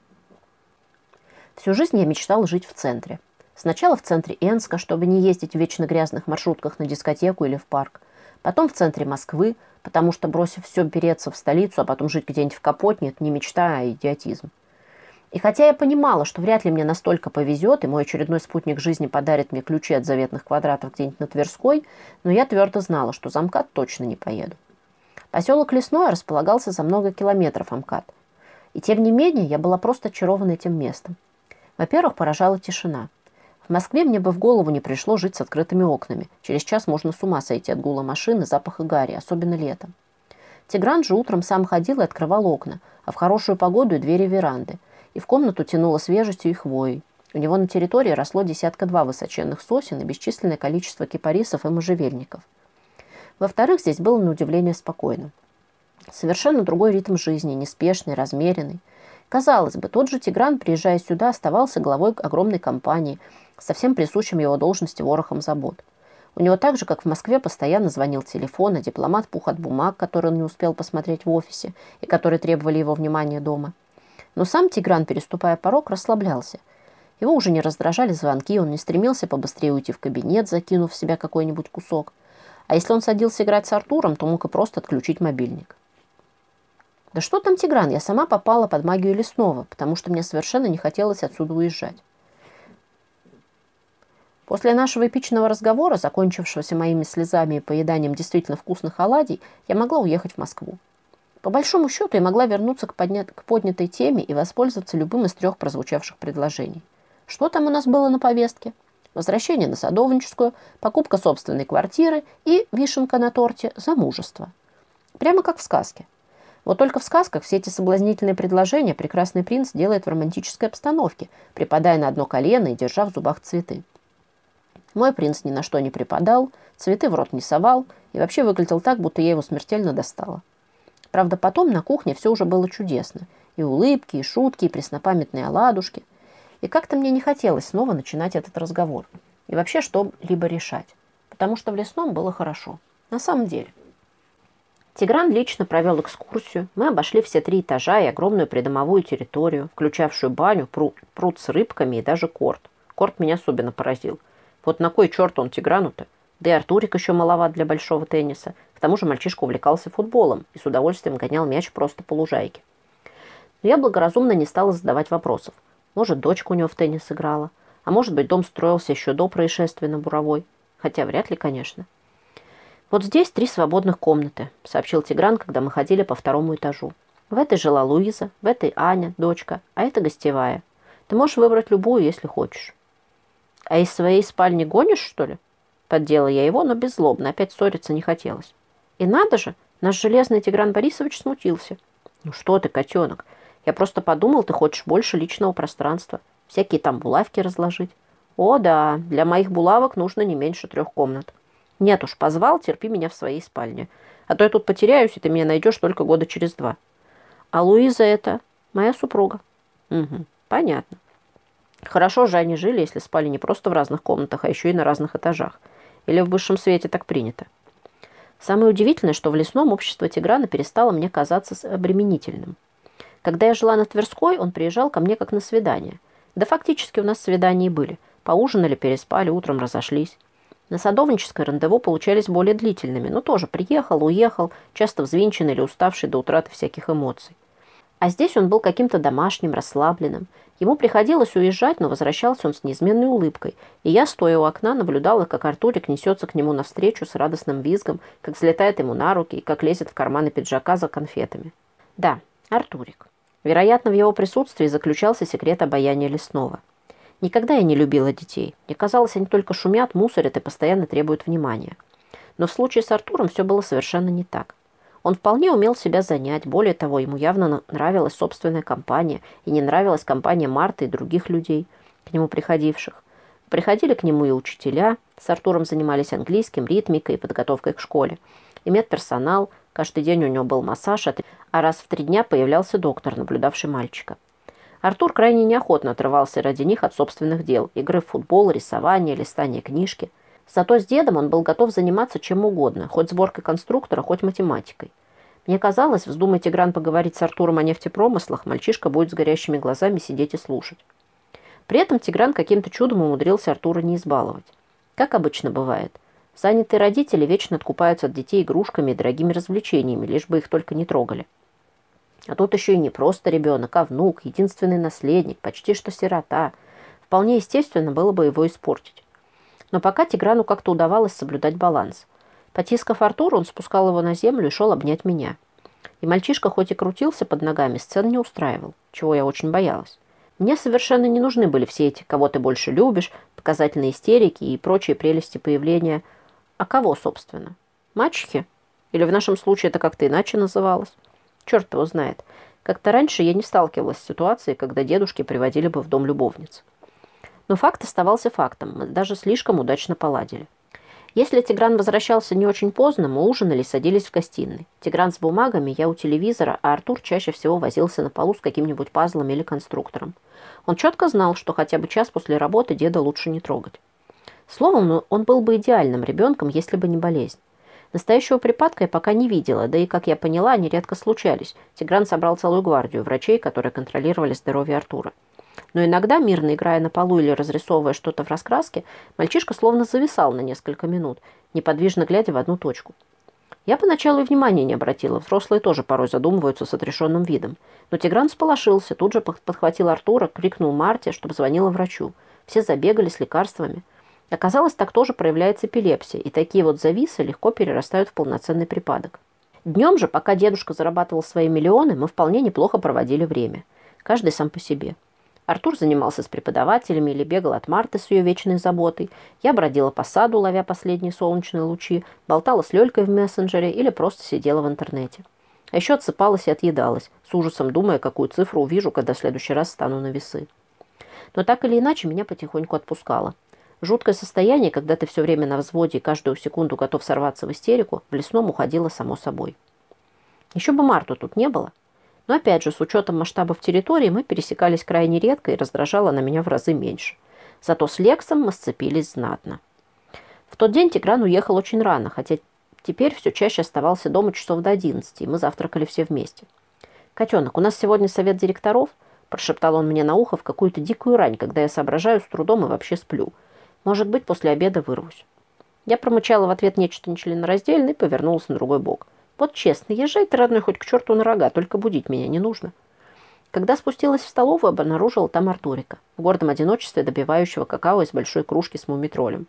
Всю жизнь я мечтала жить в центре. Сначала в центре Энска, чтобы не ездить в вечно грязных маршрутках на дискотеку или в парк. Потом в центре Москвы, потому что, бросив все, переться в столицу, а потом жить где-нибудь в Капотне, это не мечта, а идиотизм. И хотя я понимала, что вряд ли мне настолько повезет, и мой очередной спутник жизни подарит мне ключи от заветных квадратов где-нибудь на Тверской, но я твердо знала, что за МКАД точно не поеду. Поселок Лесное располагался за много километров МКАД. И тем не менее, я была просто очарована этим местом. Во-первых, поражала тишина. В Москве мне бы в голову не пришло жить с открытыми окнами. Через час можно с ума сойти от гула машины, запаха гари, особенно летом. Тигран же утром сам ходил и открывал окна, а в хорошую погоду и двери веранды. И в комнату тянуло свежестью и хвоей. У него на территории росло десятка-два высоченных сосен и бесчисленное количество кипарисов и можжевельников. Во-вторых, здесь было на удивление спокойно. Совершенно другой ритм жизни, неспешный, размеренный. Казалось бы, тот же Тигран, приезжая сюда, оставался главой огромной компании, со всем присущим его должности ворохом забот. У него так же, как в Москве, постоянно звонил телефон, а дипломат пух от бумаг, которые он не успел посмотреть в офисе и которые требовали его внимания дома. Но сам Тигран, переступая порог, расслаблялся. Его уже не раздражали звонки, он не стремился побыстрее уйти в кабинет, закинув в себя какой-нибудь кусок. А если он садился играть с Артуром, то мог и просто отключить мобильник. Да что там Тигран, я сама попала под магию Лесного, потому что мне совершенно не хотелось отсюда уезжать. После нашего эпичного разговора, закончившегося моими слезами и поеданием действительно вкусных оладий, я могла уехать в Москву. По большому счету, я могла вернуться к, подня... к поднятой теме и воспользоваться любым из трех прозвучавших предложений. Что там у нас было на повестке? Возвращение на Садовническую, покупка собственной квартиры и, вишенка на торте, замужество. Прямо как в сказке. Вот только в сказках все эти соблазнительные предложения прекрасный принц делает в романтической обстановке, припадая на одно колено и держа в зубах цветы. Мой принц ни на что не припадал, цветы в рот не совал и вообще выглядел так, будто я его смертельно достала. Правда, потом на кухне все уже было чудесно. И улыбки, и шутки, и преснопамятные оладушки. И как-то мне не хотелось снова начинать этот разговор. И вообще что-либо решать. Потому что в Лесном было хорошо. На самом деле. Тигран лично провел экскурсию. Мы обошли все три этажа и огромную придомовую территорию, включавшую баню, пруд, пруд с рыбками и даже корт. Корт меня особенно поразил. Вот на кой черт он Тиграну-то? Да и Артурик еще маловат для большого тенниса. К тому же мальчишка увлекался футболом и с удовольствием гонял мяч просто по лужайке. Но я благоразумно не стала задавать вопросов. Может, дочка у него в теннис играла. А может быть, дом строился еще до происшествия на Буровой. Хотя вряд ли, конечно. «Вот здесь три свободных комнаты», — сообщил Тигран, когда мы ходили по второму этажу. «В этой жила Луиза, в этой Аня, дочка, а это гостевая. Ты можешь выбрать любую, если хочешь». «А из своей спальни гонишь, что ли?» Поддела я его, но беззлобно, опять ссориться не хотелось. И надо же, наш железный Тигран Борисович смутился. «Ну что ты, котенок, я просто подумал, ты хочешь больше личного пространства, всякие там булавки разложить». «О да, для моих булавок нужно не меньше трех комнат». «Нет уж, позвал, терпи меня в своей спальне. А то я тут потеряюсь, и ты меня найдешь только года через два». «А Луиза это моя супруга». «Угу, понятно. Хорошо же они жили, если спали не просто в разных комнатах, а еще и на разных этажах. Или в высшем свете так принято». Самое удивительное, что в Лесном общество Тиграна перестало мне казаться обременительным. Когда я жила на Тверской, он приезжал ко мне как на свидание. Да фактически у нас свидания и были. Поужинали, переспали, утром разошлись. На Садовническое рандеву получались более длительными, но тоже приехал, уехал, часто взвинченный или уставший до утраты всяких эмоций. А здесь он был каким-то домашним, расслабленным. Ему приходилось уезжать, но возвращался он с неизменной улыбкой, и я, стоя у окна, наблюдала, как Артурик несется к нему навстречу с радостным визгом, как взлетает ему на руки и как лезет в карманы пиджака за конфетами. Да, Артурик. Вероятно, в его присутствии заключался секрет обаяния Лесного. Никогда я не любила детей. Мне казалось, они только шумят, мусорят и постоянно требуют внимания. Но в случае с Артуром все было совершенно не так. Он вполне умел себя занять. Более того, ему явно нравилась собственная компания, и не нравилась компания Марты и других людей, к нему приходивших. Приходили к нему и учителя. С Артуром занимались английским, ритмикой и подготовкой к школе. И медперсонал. Каждый день у него был массаж, а раз в три дня появлялся доктор, наблюдавший мальчика. Артур крайне неохотно отрывался ради них от собственных дел – игры в футбол, рисование, листание книжки. Зато с дедом он был готов заниматься чем угодно, хоть сборкой конструктора, хоть математикой. Мне казалось, вздумай Тигран поговорить с Артуром о нефтепромыслах, мальчишка будет с горящими глазами сидеть и слушать. При этом Тигран каким-то чудом умудрился Артура не избаловать. Как обычно бывает. Занятые родители вечно откупаются от детей игрушками и дорогими развлечениями, лишь бы их только не трогали. А тут еще и не просто ребенок, а внук, единственный наследник, почти что сирота. Вполне естественно было бы его испортить. Но пока Тиграну как-то удавалось соблюдать баланс. Потискав Артура, он спускал его на землю и шел обнять меня. И мальчишка хоть и крутился под ногами, сцен не устраивал, чего я очень боялась. Мне совершенно не нужны были все эти «кого ты больше любишь», показательные истерики и прочие прелести появления. А кого, собственно? Мачехи? Или в нашем случае это как-то иначе называлось? Черт его знает. Как-то раньше я не сталкивалась с ситуацией, когда дедушки приводили бы в дом любовниц. Но факт оставался фактом. Мы даже слишком удачно поладили. Если Тигран возвращался не очень поздно, мы ужинали и садились в гостиной. Тигран с бумагами, я у телевизора, а Артур чаще всего возился на полу с каким-нибудь пазлом или конструктором. Он четко знал, что хотя бы час после работы деда лучше не трогать. Словом, он был бы идеальным ребенком, если бы не болезнь. Настоящего припадка я пока не видела, да и, как я поняла, они редко случались. Тигран собрал целую гвардию врачей, которые контролировали здоровье Артура. Но иногда, мирно играя на полу или разрисовывая что-то в раскраске, мальчишка словно зависал на несколько минут, неподвижно глядя в одну точку. Я поначалу и внимания не обратила, взрослые тоже порой задумываются с отрешенным видом. Но Тигран сполошился, тут же подхватил Артура, крикнул Марте, чтобы звонила врачу. Все забегали с лекарствами. Оказалось, так тоже проявляется эпилепсия, и такие вот зависы легко перерастают в полноценный припадок. Днем же, пока дедушка зарабатывал свои миллионы, мы вполне неплохо проводили время. Каждый сам по себе. Артур занимался с преподавателями или бегал от Марты с ее вечной заботой. Я бродила по саду, ловя последние солнечные лучи, болтала с Лёлькой в мессенджере или просто сидела в интернете. А еще отсыпалась и отъедалась, с ужасом думая, какую цифру увижу, когда в следующий раз стану на весы. Но так или иначе меня потихоньку отпускало. Жуткое состояние, когда ты все время на взводе и каждую секунду готов сорваться в истерику, в лесном уходило само собой. Еще бы Марту тут не было. Но опять же, с учетом масштабов территории мы пересекались крайне редко, и раздражала она меня в разы меньше. Зато с Лексом мы сцепились знатно. В тот день Тигран уехал очень рано, хотя теперь все чаще оставался дома часов до одиннадцати, и мы завтракали все вместе. «Котенок, у нас сегодня совет директоров?» – прошептал он мне на ухо в какую-то дикую рань, когда я соображаю с трудом и вообще сплю. Может быть, после обеда вырвусь. Я промычала в ответ нечто нечленораздельное и повернулась на другой бок. Вот честно, езжай ты, родной, хоть к черту на рога, только будить меня не нужно. Когда спустилась в столовую, обнаружила там Артурика, в гордом одиночестве добивающего какао из большой кружки с мумитролем.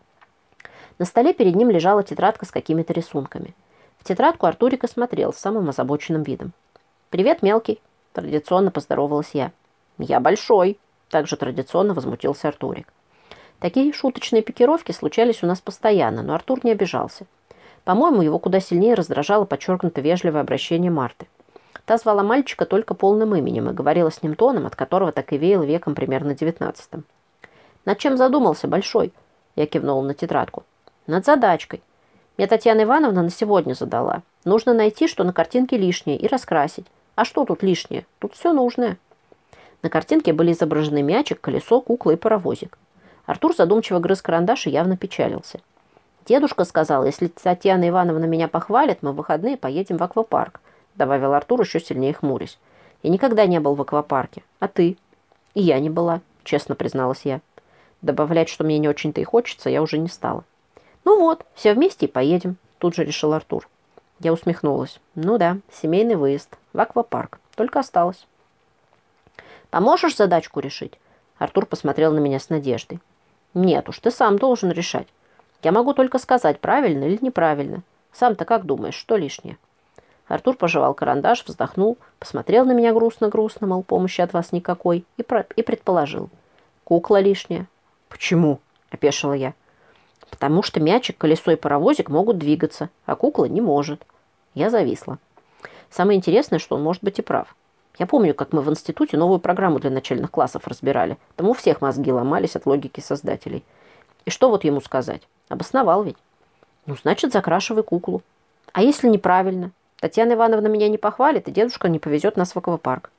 На столе перед ним лежала тетрадка с какими-то рисунками. В тетрадку Артурика смотрел с самым озабоченным видом. «Привет, мелкий!» – традиционно поздоровалась я. «Я большой!» – также традиционно возмутился Артурик. Такие шуточные пикировки случались у нас постоянно, но Артур не обижался. По-моему, его куда сильнее раздражало подчеркнуто вежливое обращение Марты. Та звала мальчика только полным именем и говорила с ним тоном, от которого так и веяло веком примерно девятнадцатым. «Над чем задумался, большой?» Я кивнула на тетрадку. «Над задачкой. Мне Татьяна Ивановна на сегодня задала. Нужно найти, что на картинке лишнее, и раскрасить. А что тут лишнее? Тут все нужное». На картинке были изображены мячик, колесо, кукла и паровозик. Артур задумчиво грыз карандаш и явно печалился. «Дедушка сказал, если Татьяна Ивановна меня похвалит, мы в выходные поедем в аквапарк», добавил Артур, еще сильнее хмурясь. «Я никогда не был в аквапарке. А ты?» «И я не была», честно призналась я. Добавлять, что мне не очень-то и хочется, я уже не стала. «Ну вот, все вместе и поедем», тут же решил Артур. Я усмехнулась. «Ну да, семейный выезд. В аквапарк. Только осталось». «Поможешь задачку решить?» Артур посмотрел на меня с надеждой. «Нет уж, ты сам должен решать. Я могу только сказать, правильно или неправильно. Сам-то как думаешь, что лишнее?» Артур пожевал карандаш, вздохнул, посмотрел на меня грустно-грустно, мол, помощи от вас никакой, и, про... и предположил. «Кукла лишняя». «Почему?» – опешила я. «Потому что мячик, колесо и паровозик могут двигаться, а кукла не может». Я зависла. Самое интересное, что он может быть и прав. Я помню, как мы в институте новую программу для начальных классов разбирали. Там у всех мозги ломались от логики создателей. И что вот ему сказать? Обосновал ведь. Ну, значит, закрашивай куклу. А если неправильно? Татьяна Ивановна меня не похвалит, и дедушка не повезет нас в аквапарк.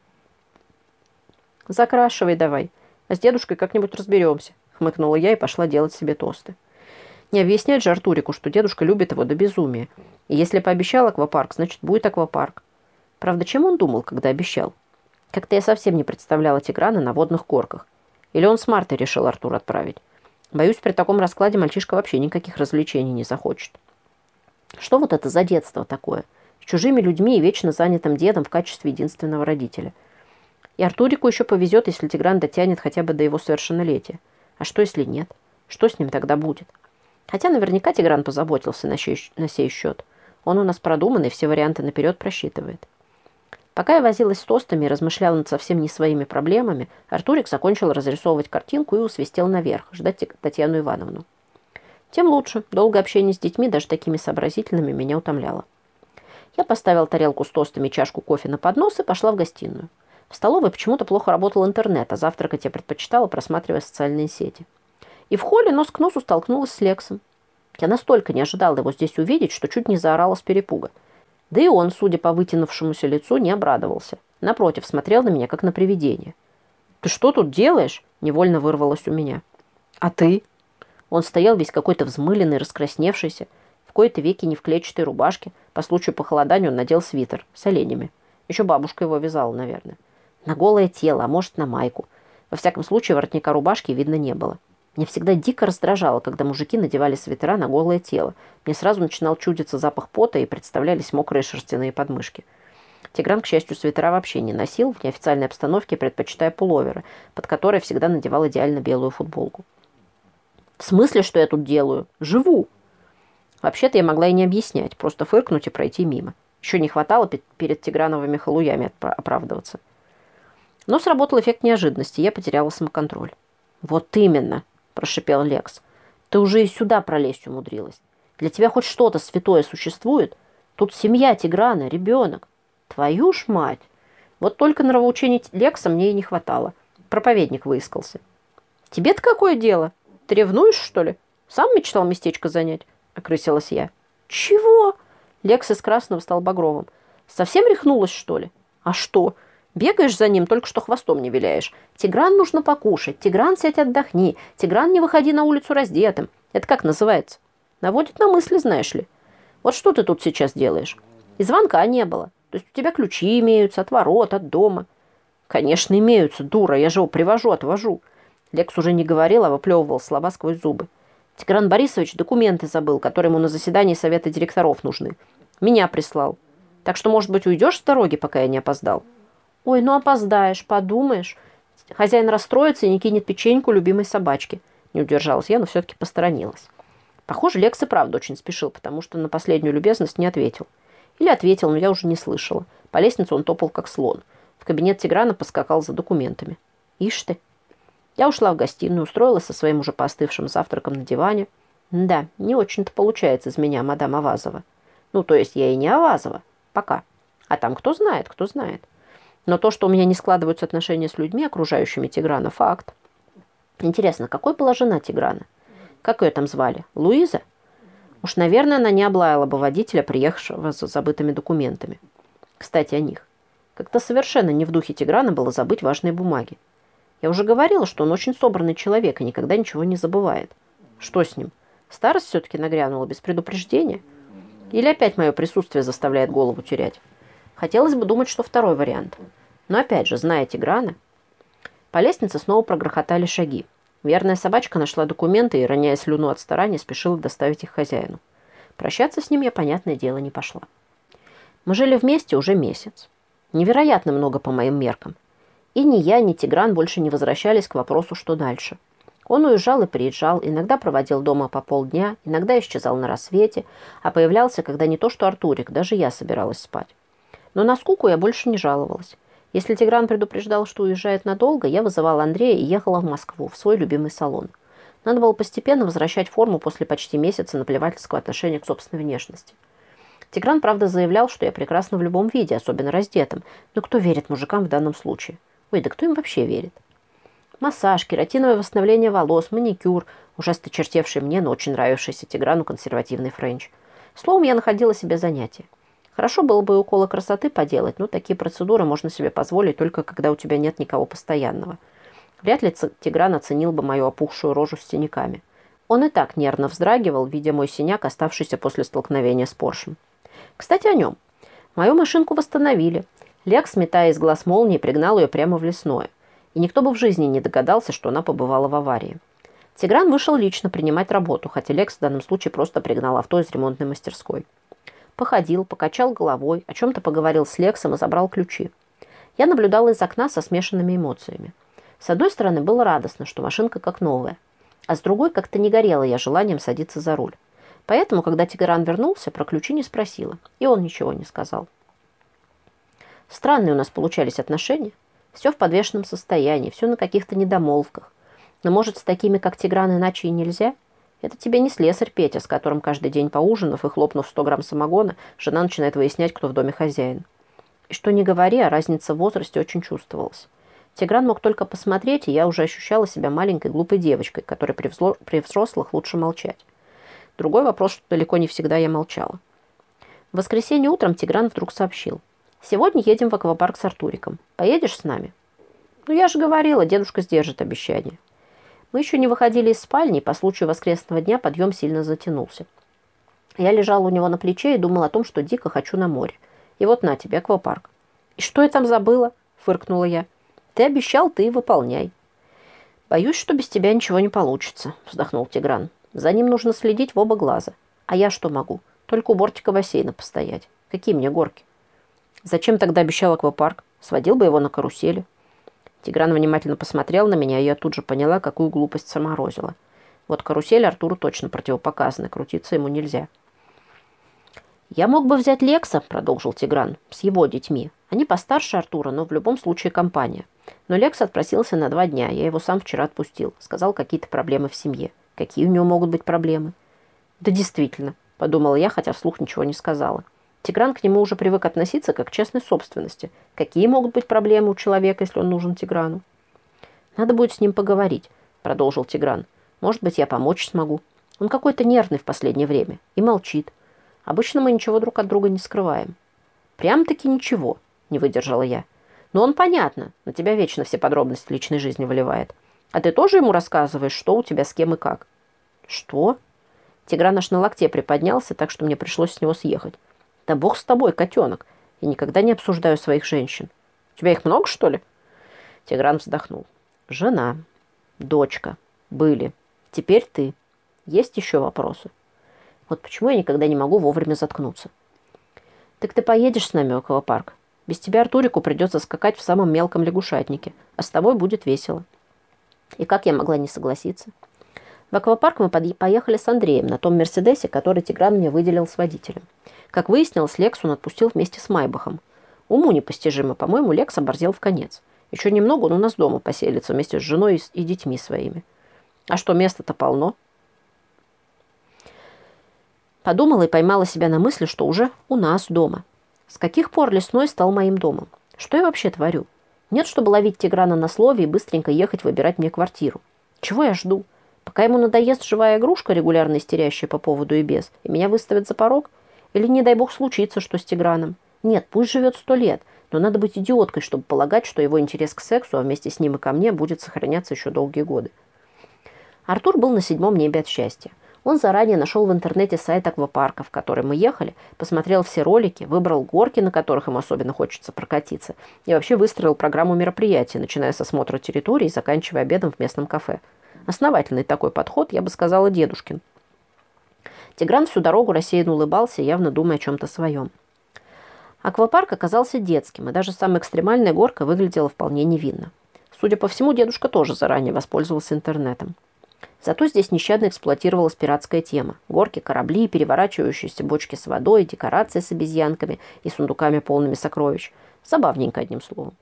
Закрашивай давай. А с дедушкой как-нибудь разберемся. Хмыкнула я и пошла делать себе тосты. Не объяснять же Артурику, что дедушка любит его до безумия. И если пообещал аквапарк, значит, будет аквапарк. Правда, чем он думал, когда обещал? Как-то я совсем не представляла Тиграна на водных горках. Или он с Мартой решил Артур отправить. Боюсь, при таком раскладе мальчишка вообще никаких развлечений не захочет. Что вот это за детство такое? С чужими людьми и вечно занятым дедом в качестве единственного родителя. И Артурику еще повезет, если Тигран дотянет хотя бы до его совершеннолетия. А что, если нет? Что с ним тогда будет? Хотя наверняка Тигран позаботился на сей, на сей счет. Он у нас продуманный, все варианты наперед просчитывает. Пока я возилась с тостами и размышляла над совсем не своими проблемами, Артурик закончил разрисовывать картинку и усвистел наверх, ждать Татьяну Ивановну. Тем лучше. Долгое общение с детьми, даже такими сообразительными, меня утомляло. Я поставила тарелку с тостами и чашку кофе на поднос и пошла в гостиную. В столовой почему-то плохо работал интернет, а завтракать я предпочитала, просматривая социальные сети. И в холле нос к носу столкнулась с Лексом. Я настолько не ожидала его здесь увидеть, что чуть не заорала с перепуга. Да и он, судя по вытянувшемуся лицу, не обрадовался. Напротив, смотрел на меня, как на привидение. «Ты что тут делаешь?» – невольно вырвалось у меня. «А ты?» Он стоял весь какой-то взмыленный, раскрасневшийся, в кои-то веки не в клетчатой рубашке. По случаю похолодания он надел свитер с оленями. Еще бабушка его вязала, наверное. На голое тело, а может, на майку. Во всяком случае, воротника рубашки видно не было. Меня всегда дико раздражало, когда мужики надевали свитера на голое тело. Мне сразу начинал чудиться запах пота и представлялись мокрые шерстяные подмышки. Тигран, к счастью, свитера вообще не носил, в неофициальной обстановке предпочитая пуловеры, под которые всегда надевал идеально белую футболку. «В смысле, что я тут делаю? Живу!» Вообще-то я могла и не объяснять, просто фыркнуть и пройти мимо. Еще не хватало перед тиграновыми халуями оправдываться. Но сработал эффект неожиданности, я потеряла самоконтроль. «Вот именно!» – прошипел Лекс. «Ты уже и сюда пролезть умудрилась. Для тебя хоть что-то святое существует? Тут семья Тиграна, ребенок. Твою ж мать! Вот только нравоучений Лекса мне и не хватало. Проповедник выискался. Тебе-то какое дело? Ты ревнуешь, что ли? Сам мечтал местечко занять?» – окрысилась я. «Чего?» – Лекс из красного стал багровым. «Совсем рехнулась, что ли? А что? Бегаешь за ним, только что хвостом не виляешь. Тигран нужно покушать. Тигран, сядь, отдохни. Тигран, не выходи на улицу раздетым. Это как называется? Наводит на мысли, знаешь ли. Вот что ты тут сейчас делаешь? И звонка не было. То есть у тебя ключи имеются от ворот, от дома». «Конечно, имеются, дура. Я же его привожу, отвожу». Лекс уже не говорил, а выплевывал слова сквозь зубы. «Тигран Борисович документы забыл, которые ему на заседании совета директоров нужны. Меня прислал. Так что, может быть, уйдешь с дороги, пока я не опоздал?» «Ой, ну опоздаешь, подумаешь. Хозяин расстроится и не кинет печеньку любимой собачке». Не удержалась я, но все-таки посторонилась. Похоже, Лекс и правда очень спешил, потому что на последнюю любезность не ответил. Или ответил, но я уже не слышала. По лестнице он топал, как слон. В кабинет Тиграна поскакал за документами. Ишь ты. Я ушла в гостиную, устроилась со своим уже поостывшим завтраком на диване. Да, не очень-то получается из меня мадам Авазова. Ну, то есть я и не Авазова. Пока. А там кто знает, кто знает. Но то, что у меня не складываются отношения с людьми, окружающими Тиграна, факт. Интересно, какой была жена Тиграна? Как ее там звали? Луиза? Уж, наверное, она не облаяла бы водителя, приехавшего за забытыми документами. Кстати, о них. Как-то совершенно не в духе Тиграна было забыть важные бумаги. Я уже говорила, что он очень собранный человек и никогда ничего не забывает. Что с ним? Старость все-таки нагрянула без предупреждения? Или опять мое присутствие заставляет голову терять? Хотелось бы думать, что второй вариант. Но опять же, зная Тиграна... По лестнице снова прогрохотали шаги. Верная собачка нашла документы и, роняя слюну от старания, спешила доставить их хозяину. Прощаться с ним я, понятное дело, не пошла. Мы жили вместе уже месяц. Невероятно много по моим меркам. И ни я, ни Тигран больше не возвращались к вопросу, что дальше. Он уезжал и приезжал, иногда проводил дома по полдня, иногда исчезал на рассвете, а появлялся, когда не то что Артурик, даже я собиралась спать. Но на скуку я больше не жаловалась. Если Тигран предупреждал, что уезжает надолго, я вызывала Андрея и ехала в Москву, в свой любимый салон. Надо было постепенно возвращать форму после почти месяца наплевательского отношения к собственной внешности. Тигран, правда, заявлял, что я прекрасна в любом виде, особенно раздетым. Но кто верит мужикам в данном случае? Ой, да кто им вообще верит? Массаж, кератиновое восстановление волос, маникюр, ужасно чертевший мне, но очень нравившийся Тиграну консервативный френч. Словом, я находила себе занятие. Хорошо было бы и уколы красоты поделать, но такие процедуры можно себе позволить только когда у тебя нет никого постоянного. Вряд ли Тигран оценил бы мою опухшую рожу с синяками. Он и так нервно вздрагивал, видя мой синяк, оставшийся после столкновения с Поршем. Кстати, о нем. Мою машинку восстановили. Лекс, сметая из глаз молнии, пригнал ее прямо в лесное. И никто бы в жизни не догадался, что она побывала в аварии. Тигран вышел лично принимать работу, хотя Лекс в данном случае просто пригнал авто из ремонтной мастерской. Походил, покачал головой, о чем-то поговорил с Лексом и забрал ключи. Я наблюдала из окна со смешанными эмоциями. С одной стороны, было радостно, что машинка как новая, а с другой как-то не горела я желанием садиться за руль. Поэтому, когда Тигран вернулся, про ключи не спросила, и он ничего не сказал. Странные у нас получались отношения. Все в подвешенном состоянии, все на каких-то недомолвках. Но, может, с такими, как Тигран, иначе и нельзя? Это тебе не слесарь Петя, с которым каждый день поужинав и хлопнув сто грамм самогона, жена начинает выяснять, кто в доме хозяин. И что ни говори, а разница в возрасте очень чувствовалась. Тигран мог только посмотреть, и я уже ощущала себя маленькой глупой девочкой, которой при, взло... при взрослых лучше молчать. Другой вопрос, что далеко не всегда я молчала. В воскресенье утром Тигран вдруг сообщил. «Сегодня едем в аквапарк с Артуриком. Поедешь с нами?» «Ну, я же говорила, дедушка сдержит обещание». Мы еще не выходили из спальни, и по случаю воскресного дня подъем сильно затянулся. Я лежала у него на плече и думала о том, что дико хочу на море. И вот на тебе, аквапарк. «И что я там забыла?» – фыркнула я. «Ты обещал, ты и выполняй». «Боюсь, что без тебя ничего не получится», – вздохнул Тигран. «За ним нужно следить в оба глаза. А я что могу? Только у бортика бассейна постоять. Какие мне горки?» «Зачем тогда обещал аквапарк? Сводил бы его на карусели». Тигран внимательно посмотрел на меня, и я тут же поняла, какую глупость заморозила. Вот карусель Артуру точно противопоказана, крутиться ему нельзя. «Я мог бы взять Лекса», — продолжил Тигран, — «с его детьми. Они постарше Артура, но в любом случае компания. Но Лекс отпросился на два дня, я его сам вчера отпустил. Сказал, какие-то проблемы в семье. Какие у него могут быть проблемы?» «Да действительно», — подумала я, хотя вслух ничего не сказала. Тигран к нему уже привык относиться как к частной собственности. Какие могут быть проблемы у человека, если он нужен Тиграну? «Надо будет с ним поговорить», — продолжил Тигран. «Может быть, я помочь смогу. Он какой-то нервный в последнее время и молчит. Обычно мы ничего друг от друга не скрываем». «Прям-таки ничего», — не выдержала я. «Но он, понятно, на тебя вечно все подробности личной жизни выливает. А ты тоже ему рассказываешь, что у тебя с кем и как?» «Что?» Тигран аж на локте приподнялся, так что мне пришлось с него съехать. «Да бог с тобой, котенок. Я никогда не обсуждаю своих женщин. У тебя их много, что ли?» Тигран вздохнул. «Жена, дочка, были. Теперь ты. Есть еще вопросы?» Вот почему я никогда не могу вовремя заткнуться. «Так ты поедешь с нами в аквапарк? Без тебя Артурику придется скакать в самом мелком лягушатнике, а с тобой будет весело». И как я могла не согласиться? В аквапарк мы поехали с Андреем на том Мерседесе, который Тигран мне выделил с водителем. Как выяснилось, Лекс он отпустил вместе с Майбахом. Уму непостижимо, по-моему, Лекс оборзел в конец. Еще немного он у нас дома поселится вместе с женой и, и детьми своими. А что, места-то полно? Подумала и поймала себя на мысли, что уже у нас дома. С каких пор лесной стал моим домом? Что я вообще творю? Нет, чтобы ловить Тиграна на слове и быстренько ехать выбирать мне квартиру. Чего я жду? Пока ему надоест живая игрушка, регулярно истерящая по поводу и без, и меня выставят за порог? Или, не дай бог, случится что с Тиграном? Нет, пусть живет сто лет, но надо быть идиоткой, чтобы полагать, что его интерес к сексу, а вместе с ним и ко мне, будет сохраняться еще долгие годы. Артур был на седьмом небе от счастья. Он заранее нашел в интернете сайт аквапарка, в который мы ехали, посмотрел все ролики, выбрал горки, на которых ему особенно хочется прокатиться, и вообще выстроил программу мероприятий, начиная с осмотра территории и заканчивая обедом в местном кафе. Основательный такой подход, я бы сказала, дедушкин. Тигран всю дорогу рассеянно улыбался, явно думая о чем-то своем. Аквапарк оказался детским, и даже самая экстремальная горка выглядела вполне невинно. Судя по всему, дедушка тоже заранее воспользовался интернетом. Зато здесь нещадно эксплуатировалась пиратская тема. Горки, корабли, переворачивающиеся бочки с водой, декорации с обезьянками и сундуками, полными сокровищ. Забавненько, одним словом.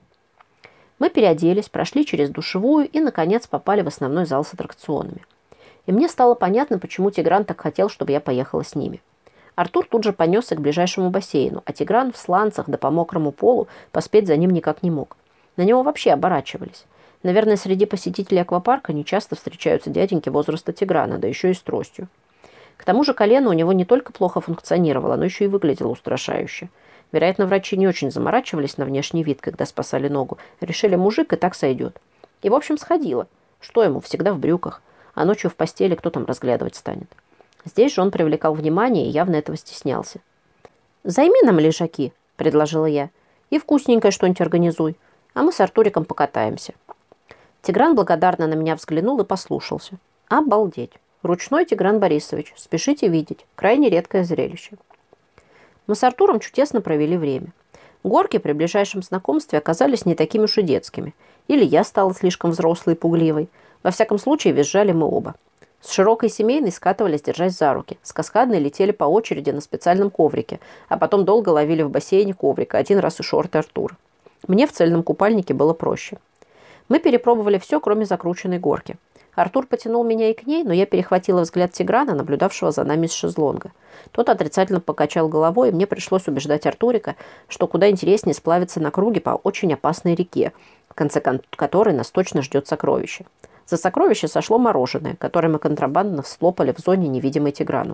Мы переоделись, прошли через душевую и, наконец, попали в основной зал с аттракционами. И мне стало понятно, почему Тигран так хотел, чтобы я поехала с ними. Артур тут же понесся к ближайшему бассейну, а Тигран в сланцах да по мокрому полу поспеть за ним никак не мог. На него вообще оборачивались. Наверное, среди посетителей аквапарка нечасто встречаются дяденьки возраста Тиграна, да еще и с тростью. К тому же колено у него не только плохо функционировало, но еще и выглядело устрашающе. Вероятно, врачи не очень заморачивались на внешний вид, когда спасали ногу. Решили, мужик и так сойдет. И, в общем, сходило. Что ему, всегда в брюках. А ночью в постели кто там разглядывать станет? Здесь же он привлекал внимание и явно этого стеснялся. «Займи нам лежаки», — предложила я. «И вкусненькое что-нибудь организуй. А мы с Артуриком покатаемся». Тигран благодарно на меня взглянул и послушался. Обалдеть. Ручной Тигран Борисович. Спешите видеть. Крайне редкое зрелище. Мы с Артуром чудесно провели время. Горки при ближайшем знакомстве оказались не такими уж и детскими. Или я стала слишком взрослой и пугливой. Во всяком случае, визжали мы оба. С широкой семейной скатывались, держась за руки. С каскадной летели по очереди на специальном коврике, а потом долго ловили в бассейне коврика, один раз и шорты Артура. Мне в цельном купальнике было проще. Мы перепробовали все, кроме закрученной горки. Артур потянул меня и к ней, но я перехватила взгляд Тиграна, наблюдавшего за нами с шезлонга. Тот отрицательно покачал головой, и мне пришлось убеждать Артурика, что куда интереснее сплавиться на круге по очень опасной реке, в конце которой нас точно ждет сокровище. За сокровище сошло мороженое, которое мы контрабандно слопали в зоне, невидимой Тиграну.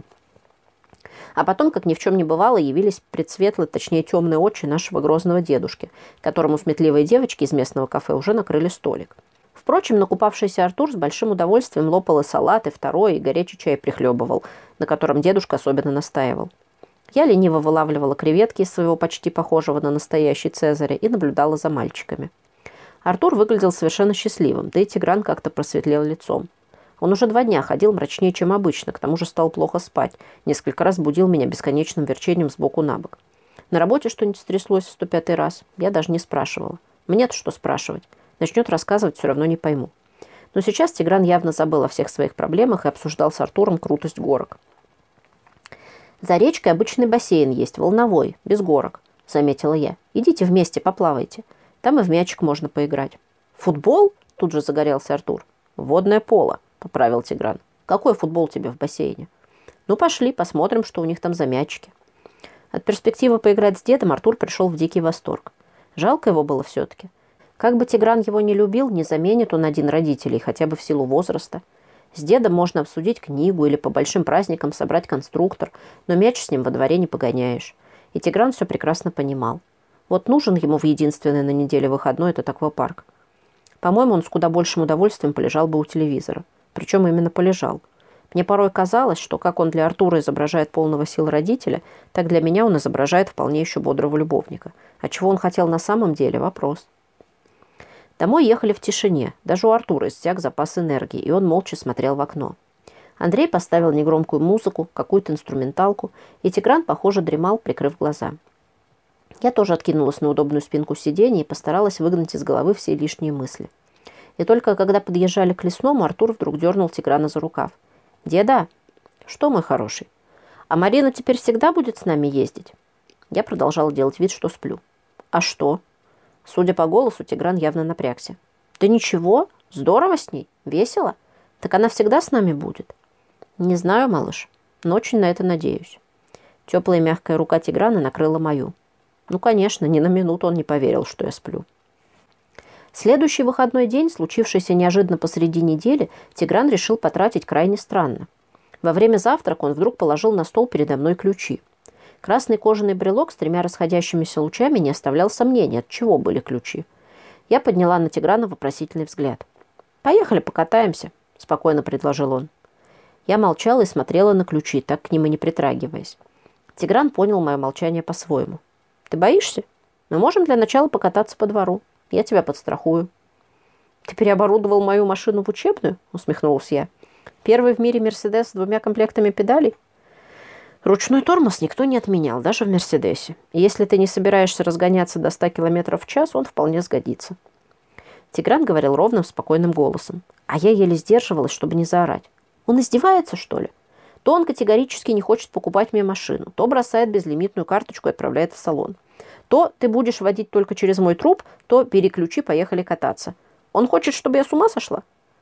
А потом, как ни в чем не бывало, явились предсветлые, точнее темные очи нашего грозного дедушки, которому сметливые девочки из местного кафе уже накрыли столик. Впрочем, накупавшийся Артур с большим удовольствием лопал и салат, и второй, и горячий чай прихлебывал, на котором дедушка особенно настаивал. Я лениво вылавливала креветки из своего почти похожего на настоящий Цезаря и наблюдала за мальчиками. Артур выглядел совершенно счастливым, да и Тигран как-то просветлел лицом. Он уже два дня ходил мрачнее, чем обычно, к тому же стал плохо спать. Несколько раз будил меня бесконечным верчением сбоку на бок. На работе что-нибудь стряслось в сто пятый раз. Я даже не спрашивала. Мне-то что спрашивать? Начнет рассказывать, все равно не пойму. Но сейчас Тигран явно забыл о всех своих проблемах и обсуждал с Артуром крутость горок. «За речкой обычный бассейн есть, волновой, без горок», — заметила я. «Идите вместе, поплавайте. Там и в мячик можно поиграть». «Футбол?» — тут же загорелся Артур. «Водное поло», — поправил Тигран. «Какой футбол тебе в бассейне?» «Ну, пошли, посмотрим, что у них там за мячики». От перспективы поиграть с дедом Артур пришел в дикий восторг. Жалко его было все-таки. Как бы Тигран его не любил, не заменит он один родителей, хотя бы в силу возраста. С дедом можно обсудить книгу или по большим праздникам собрать конструктор, но мяч с ним во дворе не погоняешь. И Тигран все прекрасно понимал. Вот нужен ему в единственный на неделе выходной этот аквапарк. По-моему, он с куда большим удовольствием полежал бы у телевизора. Причем именно полежал. Мне порой казалось, что как он для Артура изображает полного сил родителя, так для меня он изображает вполне еще бодрого любовника. А чего он хотел на самом деле – вопрос. Домой ехали в тишине. Даже у Артура иссяк запас энергии, и он молча смотрел в окно. Андрей поставил негромкую музыку, какую-то инструменталку, и Тигран, похоже, дремал, прикрыв глаза. Я тоже откинулась на удобную спинку сиденья и постаралась выгнать из головы все лишние мысли. И только когда подъезжали к лесному, Артур вдруг дернул Тиграна за рукав. «Деда!» «Что, мой хороший? А Марина теперь всегда будет с нами ездить?» Я продолжала делать вид, что сплю. «А что?» Судя по голосу, Тигран явно напрягся. «Да ничего, здорово с ней, весело. Так она всегда с нами будет?» «Не знаю, малыш, но очень на это надеюсь». Теплая мягкая рука Тиграна накрыла мою. Ну, конечно, ни на минуту он не поверил, что я сплю. Следующий выходной день, случившийся неожиданно посреди недели, Тигран решил потратить крайне странно. Во время завтрака он вдруг положил на стол передо мной ключи. Красный кожаный брелок с тремя расходящимися лучами не оставлял сомнений, от чего были ключи. Я подняла на Тиграна вопросительный взгляд. «Поехали покатаемся», – спокойно предложил он. Я молчала и смотрела на ключи, так к ним и не притрагиваясь. Тигран понял мое молчание по-своему. «Ты боишься? Мы можем для начала покататься по двору. Я тебя подстрахую». «Ты переоборудовал мою машину в учебную?» – усмехнулась я. «Первый в мире «Мерседес» с двумя комплектами педалей?» Ручной тормоз никто не отменял, даже в «Мерседесе». И если ты не собираешься разгоняться до ста километров в час, он вполне сгодится. Тигран говорил ровным, спокойным голосом. А я еле сдерживалась, чтобы не заорать. Он издевается, что ли? То он категорически не хочет покупать мне машину, то бросает безлимитную карточку и отправляет в салон. То ты будешь водить только через мой труп, то переключи, поехали кататься. Он хочет, чтобы я с ума сошла?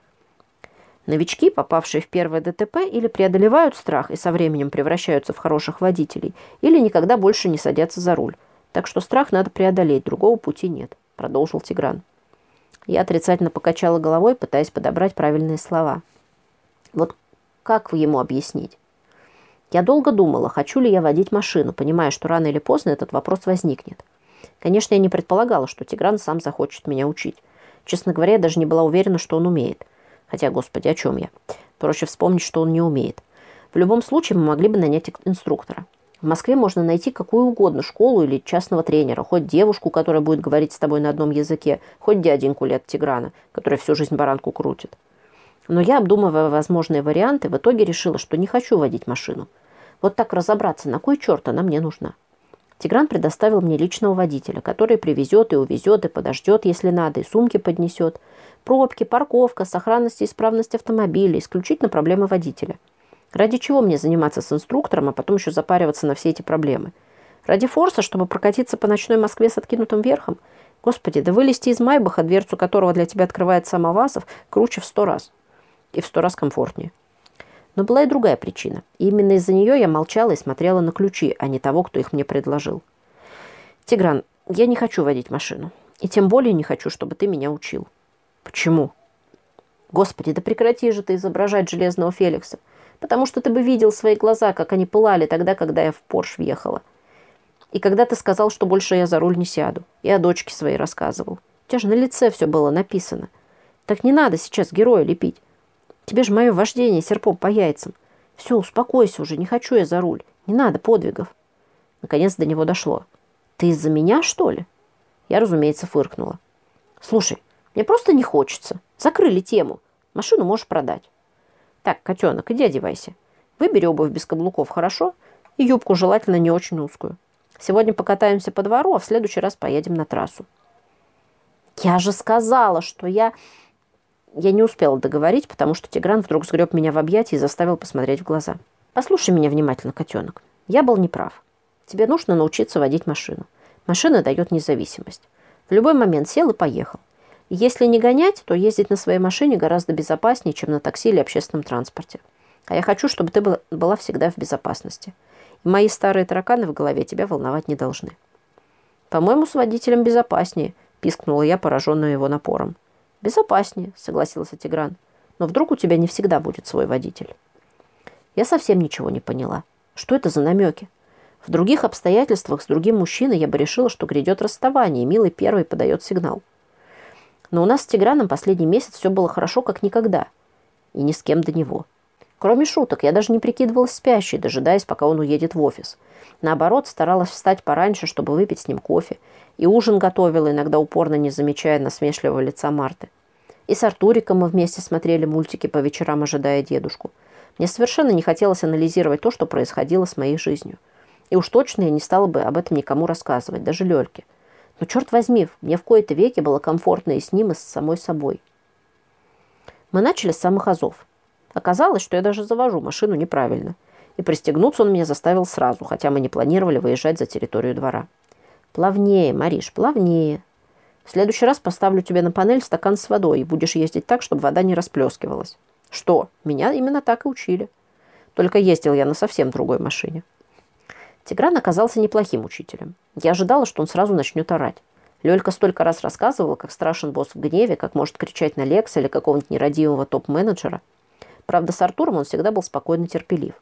Новички, попавшие в первое ДТП, или преодолевают страх и со временем превращаются в хороших водителей, или никогда больше не садятся за руль. Так что страх надо преодолеть, другого пути нет, продолжил Тигран. Я отрицательно покачала головой, пытаясь подобрать правильные слова. Вот как ему объяснить? Я долго думала, хочу ли я водить машину, понимая, что рано или поздно этот вопрос возникнет. Конечно, я не предполагала, что Тигран сам захочет меня учить. Честно говоря, я даже не была уверена, что он умеет. Хотя, господи, о чем я? Проще вспомнить, что он не умеет. В любом случае, мы могли бы нанять инструктора. В Москве можно найти какую угодно школу или частного тренера, хоть девушку, которая будет говорить с тобой на одном языке, хоть дяденьку лет Тиграна, который всю жизнь баранку крутит. Но я, обдумывая возможные варианты, в итоге решила, что не хочу водить машину. Вот так разобраться, на кой черт она мне нужна? Тигран предоставил мне личного водителя, который привезет и увезет, и подождет, если надо, и сумки поднесет. Пробки, парковка, сохранность и исправность автомобиля – исключительно проблемы водителя. Ради чего мне заниматься с инструктором, а потом еще запариваться на все эти проблемы? Ради форса, чтобы прокатиться по ночной Москве с откинутым верхом? Господи, да вылезти из Майбаха, дверцу которого для тебя открывает сам Авасов, круче в сто раз. И в сто раз комфортнее. Но была и другая причина. И именно из-за нее я молчала и смотрела на ключи, а не того, кто их мне предложил. «Тигран, я не хочу водить машину. И тем более не хочу, чтобы ты меня учил». «Почему?» Господи, да прекрати же ты изображать железного Феликса. Потому что ты бы видел свои глаза, как они пылали тогда, когда я в Порш въехала. И когда ты сказал, что больше я за руль не сяду. И о дочке своей рассказывал. У тебя же на лице все было написано. Так не надо сейчас героя лепить. Тебе же мое вождение серпом по яйцам. Все, успокойся уже, не хочу я за руль. Не надо подвигов. Наконец до него дошло. Ты из-за меня, что ли? Я, разумеется, фыркнула. Слушай, мне просто не хочется. Закрыли тему. Машину можешь продать. Так, котенок, иди одевайся. Выбери обувь без каблуков, хорошо? И юбку желательно не очень узкую. Сегодня покатаемся по двору, а в следующий раз поедем на трассу. Я же сказала, что я... Я не успела договорить, потому что Тигран вдруг сгреб меня в объятия и заставил посмотреть в глаза. Послушай меня внимательно, котенок. Я был неправ. Тебе нужно научиться водить машину. Машина дает независимость. В любой момент сел и поехал. И если не гонять, то ездить на своей машине гораздо безопаснее, чем на такси или общественном транспорте. А я хочу, чтобы ты была всегда в безопасности. И мои старые тараканы в голове тебя волновать не должны. По-моему, с водителем безопаснее, пискнула я, пораженная его напором. Безопаснее, согласился Тигран. Но вдруг у тебя не всегда будет свой водитель. Я совсем ничего не поняла. Что это за намеки? В других обстоятельствах с другим мужчиной я бы решила, что грядет расставание, и милый первый подает сигнал. Но у нас с Тиграном последний месяц все было хорошо, как никогда. И ни с кем до него. Кроме шуток, я даже не прикидывалась спящей, дожидаясь, пока он уедет в офис. Наоборот, старалась встать пораньше, чтобы выпить с ним кофе. И ужин готовила, иногда упорно не замечая насмешливого лица Марты. И с Артуриком мы вместе смотрели мультики по вечерам, ожидая дедушку. Мне совершенно не хотелось анализировать то, что происходило с моей жизнью. И уж точно я не стала бы об этом никому рассказывать, даже Лёльке. Но, черт возьми, мне в кои-то веки было комфортно и с ним, и с самой собой. Мы начали с самых азов. Оказалось, что я даже завожу машину неправильно. И пристегнуться он меня заставил сразу, хотя мы не планировали выезжать за территорию двора. Плавнее, Мариш, плавнее. В следующий раз поставлю тебе на панель стакан с водой и будешь ездить так, чтобы вода не расплескивалась. Что? Меня именно так и учили. Только ездил я на совсем другой машине. Тигран оказался неплохим учителем. Я ожидала, что он сразу начнет орать. Лёлька столько раз рассказывала, как страшен босс в гневе, как может кричать на Лекса или какого-нибудь нерадивого топ-менеджера. Правда, с Артуром он всегда был спокойно терпелив.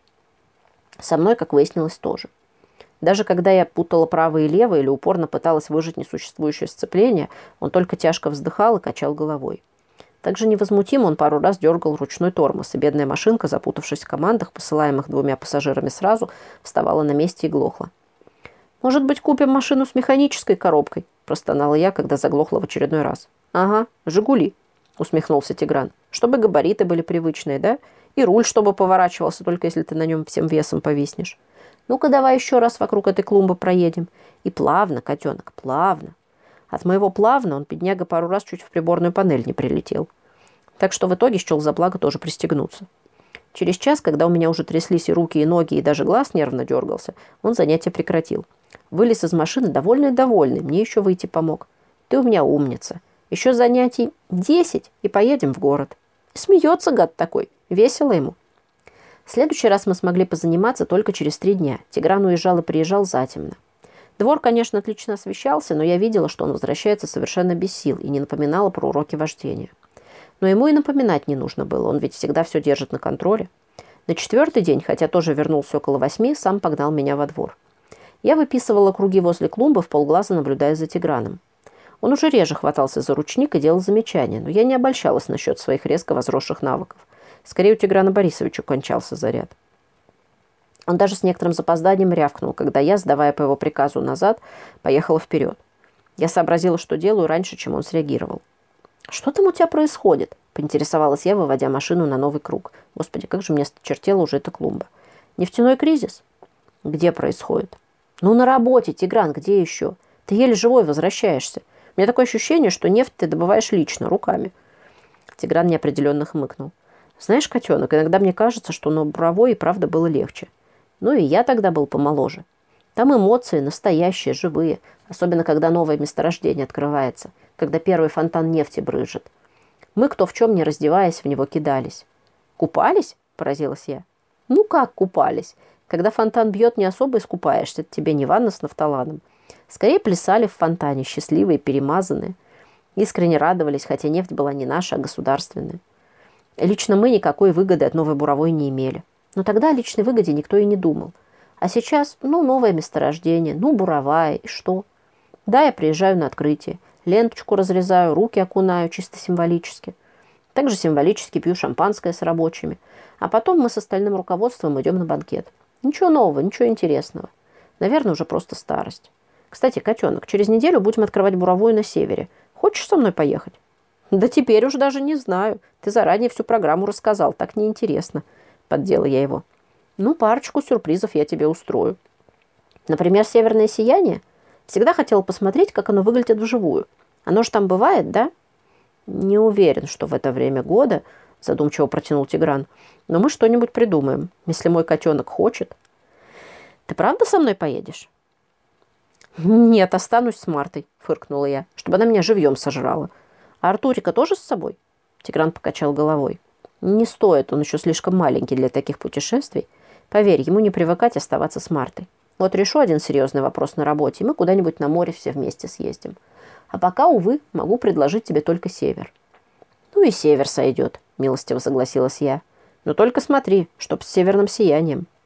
Со мной, как выяснилось, тоже. Даже когда я путала правое и левое или упорно пыталась выжать несуществующее сцепление, он только тяжко вздыхал и качал головой. Также невозмутимо он пару раз дергал ручной тормоз, и бедная машинка, запутавшись в командах, посылаемых двумя пассажирами сразу, вставала на месте и глохла. «Может быть, купим машину с механической коробкой?» – простонала я, когда заглохла в очередной раз. «Ага, «Жигули», – усмехнулся Тигран. «Чтобы габариты были привычные, да? И руль, чтобы поворачивался, только если ты на нем всем весом повиснешь. Ну-ка, давай еще раз вокруг этой клумбы проедем. И плавно, котенок, плавно». От моего плавно он, бедняга, пару раз чуть в приборную панель не прилетел. Так что в итоге счел за благо тоже пристегнуться. Через час, когда у меня уже тряслись и руки, и ноги, и даже глаз нервно дергался, он занятие прекратил. Вылез из машины довольный-довольный, мне еще выйти помог. Ты у меня умница. Еще занятий десять, и поедем в город. И смеется гад такой. Весело ему. В следующий раз мы смогли позаниматься только через три дня. Тигран уезжал и приезжал затемно. Двор, конечно, отлично освещался, но я видела, что он возвращается совершенно без сил и не напоминала про уроки вождения. Но ему и напоминать не нужно было, он ведь всегда все держит на контроле. На четвертый день, хотя тоже вернулся около восьми, сам погнал меня во двор. Я выписывала круги возле клумбы, вполглаза наблюдая за Тиграном. Он уже реже хватался за ручник и делал замечания, но я не обольщалась насчет своих резко возросших навыков. Скорее, у Тиграна Борисовича кончался заряд. Он даже с некоторым запозданием рявкнул, когда я, сдавая по его приказу назад, поехала вперед. Я сообразила, что делаю, раньше, чем он среагировал. «Что там у тебя происходит?» – поинтересовалась я, выводя машину на новый круг. Господи, как же мне чертела уже эта клумба. «Нефтяной кризис?» «Где происходит?» «Ну, на работе, Тигран, где еще? Ты еле живой возвращаешься. У меня такое ощущение, что нефть ты добываешь лично, руками». Тигран неопределенно хмыкнул. «Знаешь, котенок, иногда мне кажется, что на буровой и правда было легче. Ну и я тогда был помоложе. Там эмоции настоящие, живые, особенно когда новое месторождение открывается, когда первый фонтан нефти брызжет. Мы, кто в чем не раздеваясь, в него кидались». «Купались?» – поразилась я. «Ну как купались? Когда фонтан бьет, не особо искупаешься, это тебе не ванна с нафталаном. Скорее плясали в фонтане, счастливые, перемазанные. Искренне радовались, хотя нефть была не наша, а государственная. Лично мы никакой выгоды от новой буровой не имели. Но тогда о личной выгоде никто и не думал. А сейчас, ну, новое месторождение, ну, буровая, и что? Да, я приезжаю на открытие, ленточку разрезаю, руки окунаю, чисто символически. Также символически пью шампанское с рабочими. А потом мы с остальным руководством идем на банкет. Ничего нового, ничего интересного. Наверное, уже просто старость. Кстати, котенок, через неделю будем открывать буровую на севере. Хочешь со мной поехать? Да теперь уж даже не знаю. Ты заранее всю программу рассказал, так неинтересно. Поддела я его. Ну, парочку сюрпризов я тебе устрою. Например, северное сияние. Всегда хотела посмотреть, как оно выглядит вживую. Оно же там бывает, да? Не уверен, что в это время года, задумчиво протянул Тигран. Но мы что-нибудь придумаем, если мой котенок хочет. Ты правда со мной поедешь? Нет, останусь с Мартой, фыркнула я, чтобы она меня живьем сожрала. А Артурика тоже с собой? Тигран покачал головой. Не стоит, он еще слишком маленький для таких путешествий. Поверь, ему не привыкать оставаться с Мартой. Вот решу один серьезный вопрос на работе, и мы куда-нибудь на море все вместе съездим. А пока, увы, могу предложить тебе только север. Ну и север сойдет, милостиво согласилась я. Но только смотри, чтоб с северным сиянием.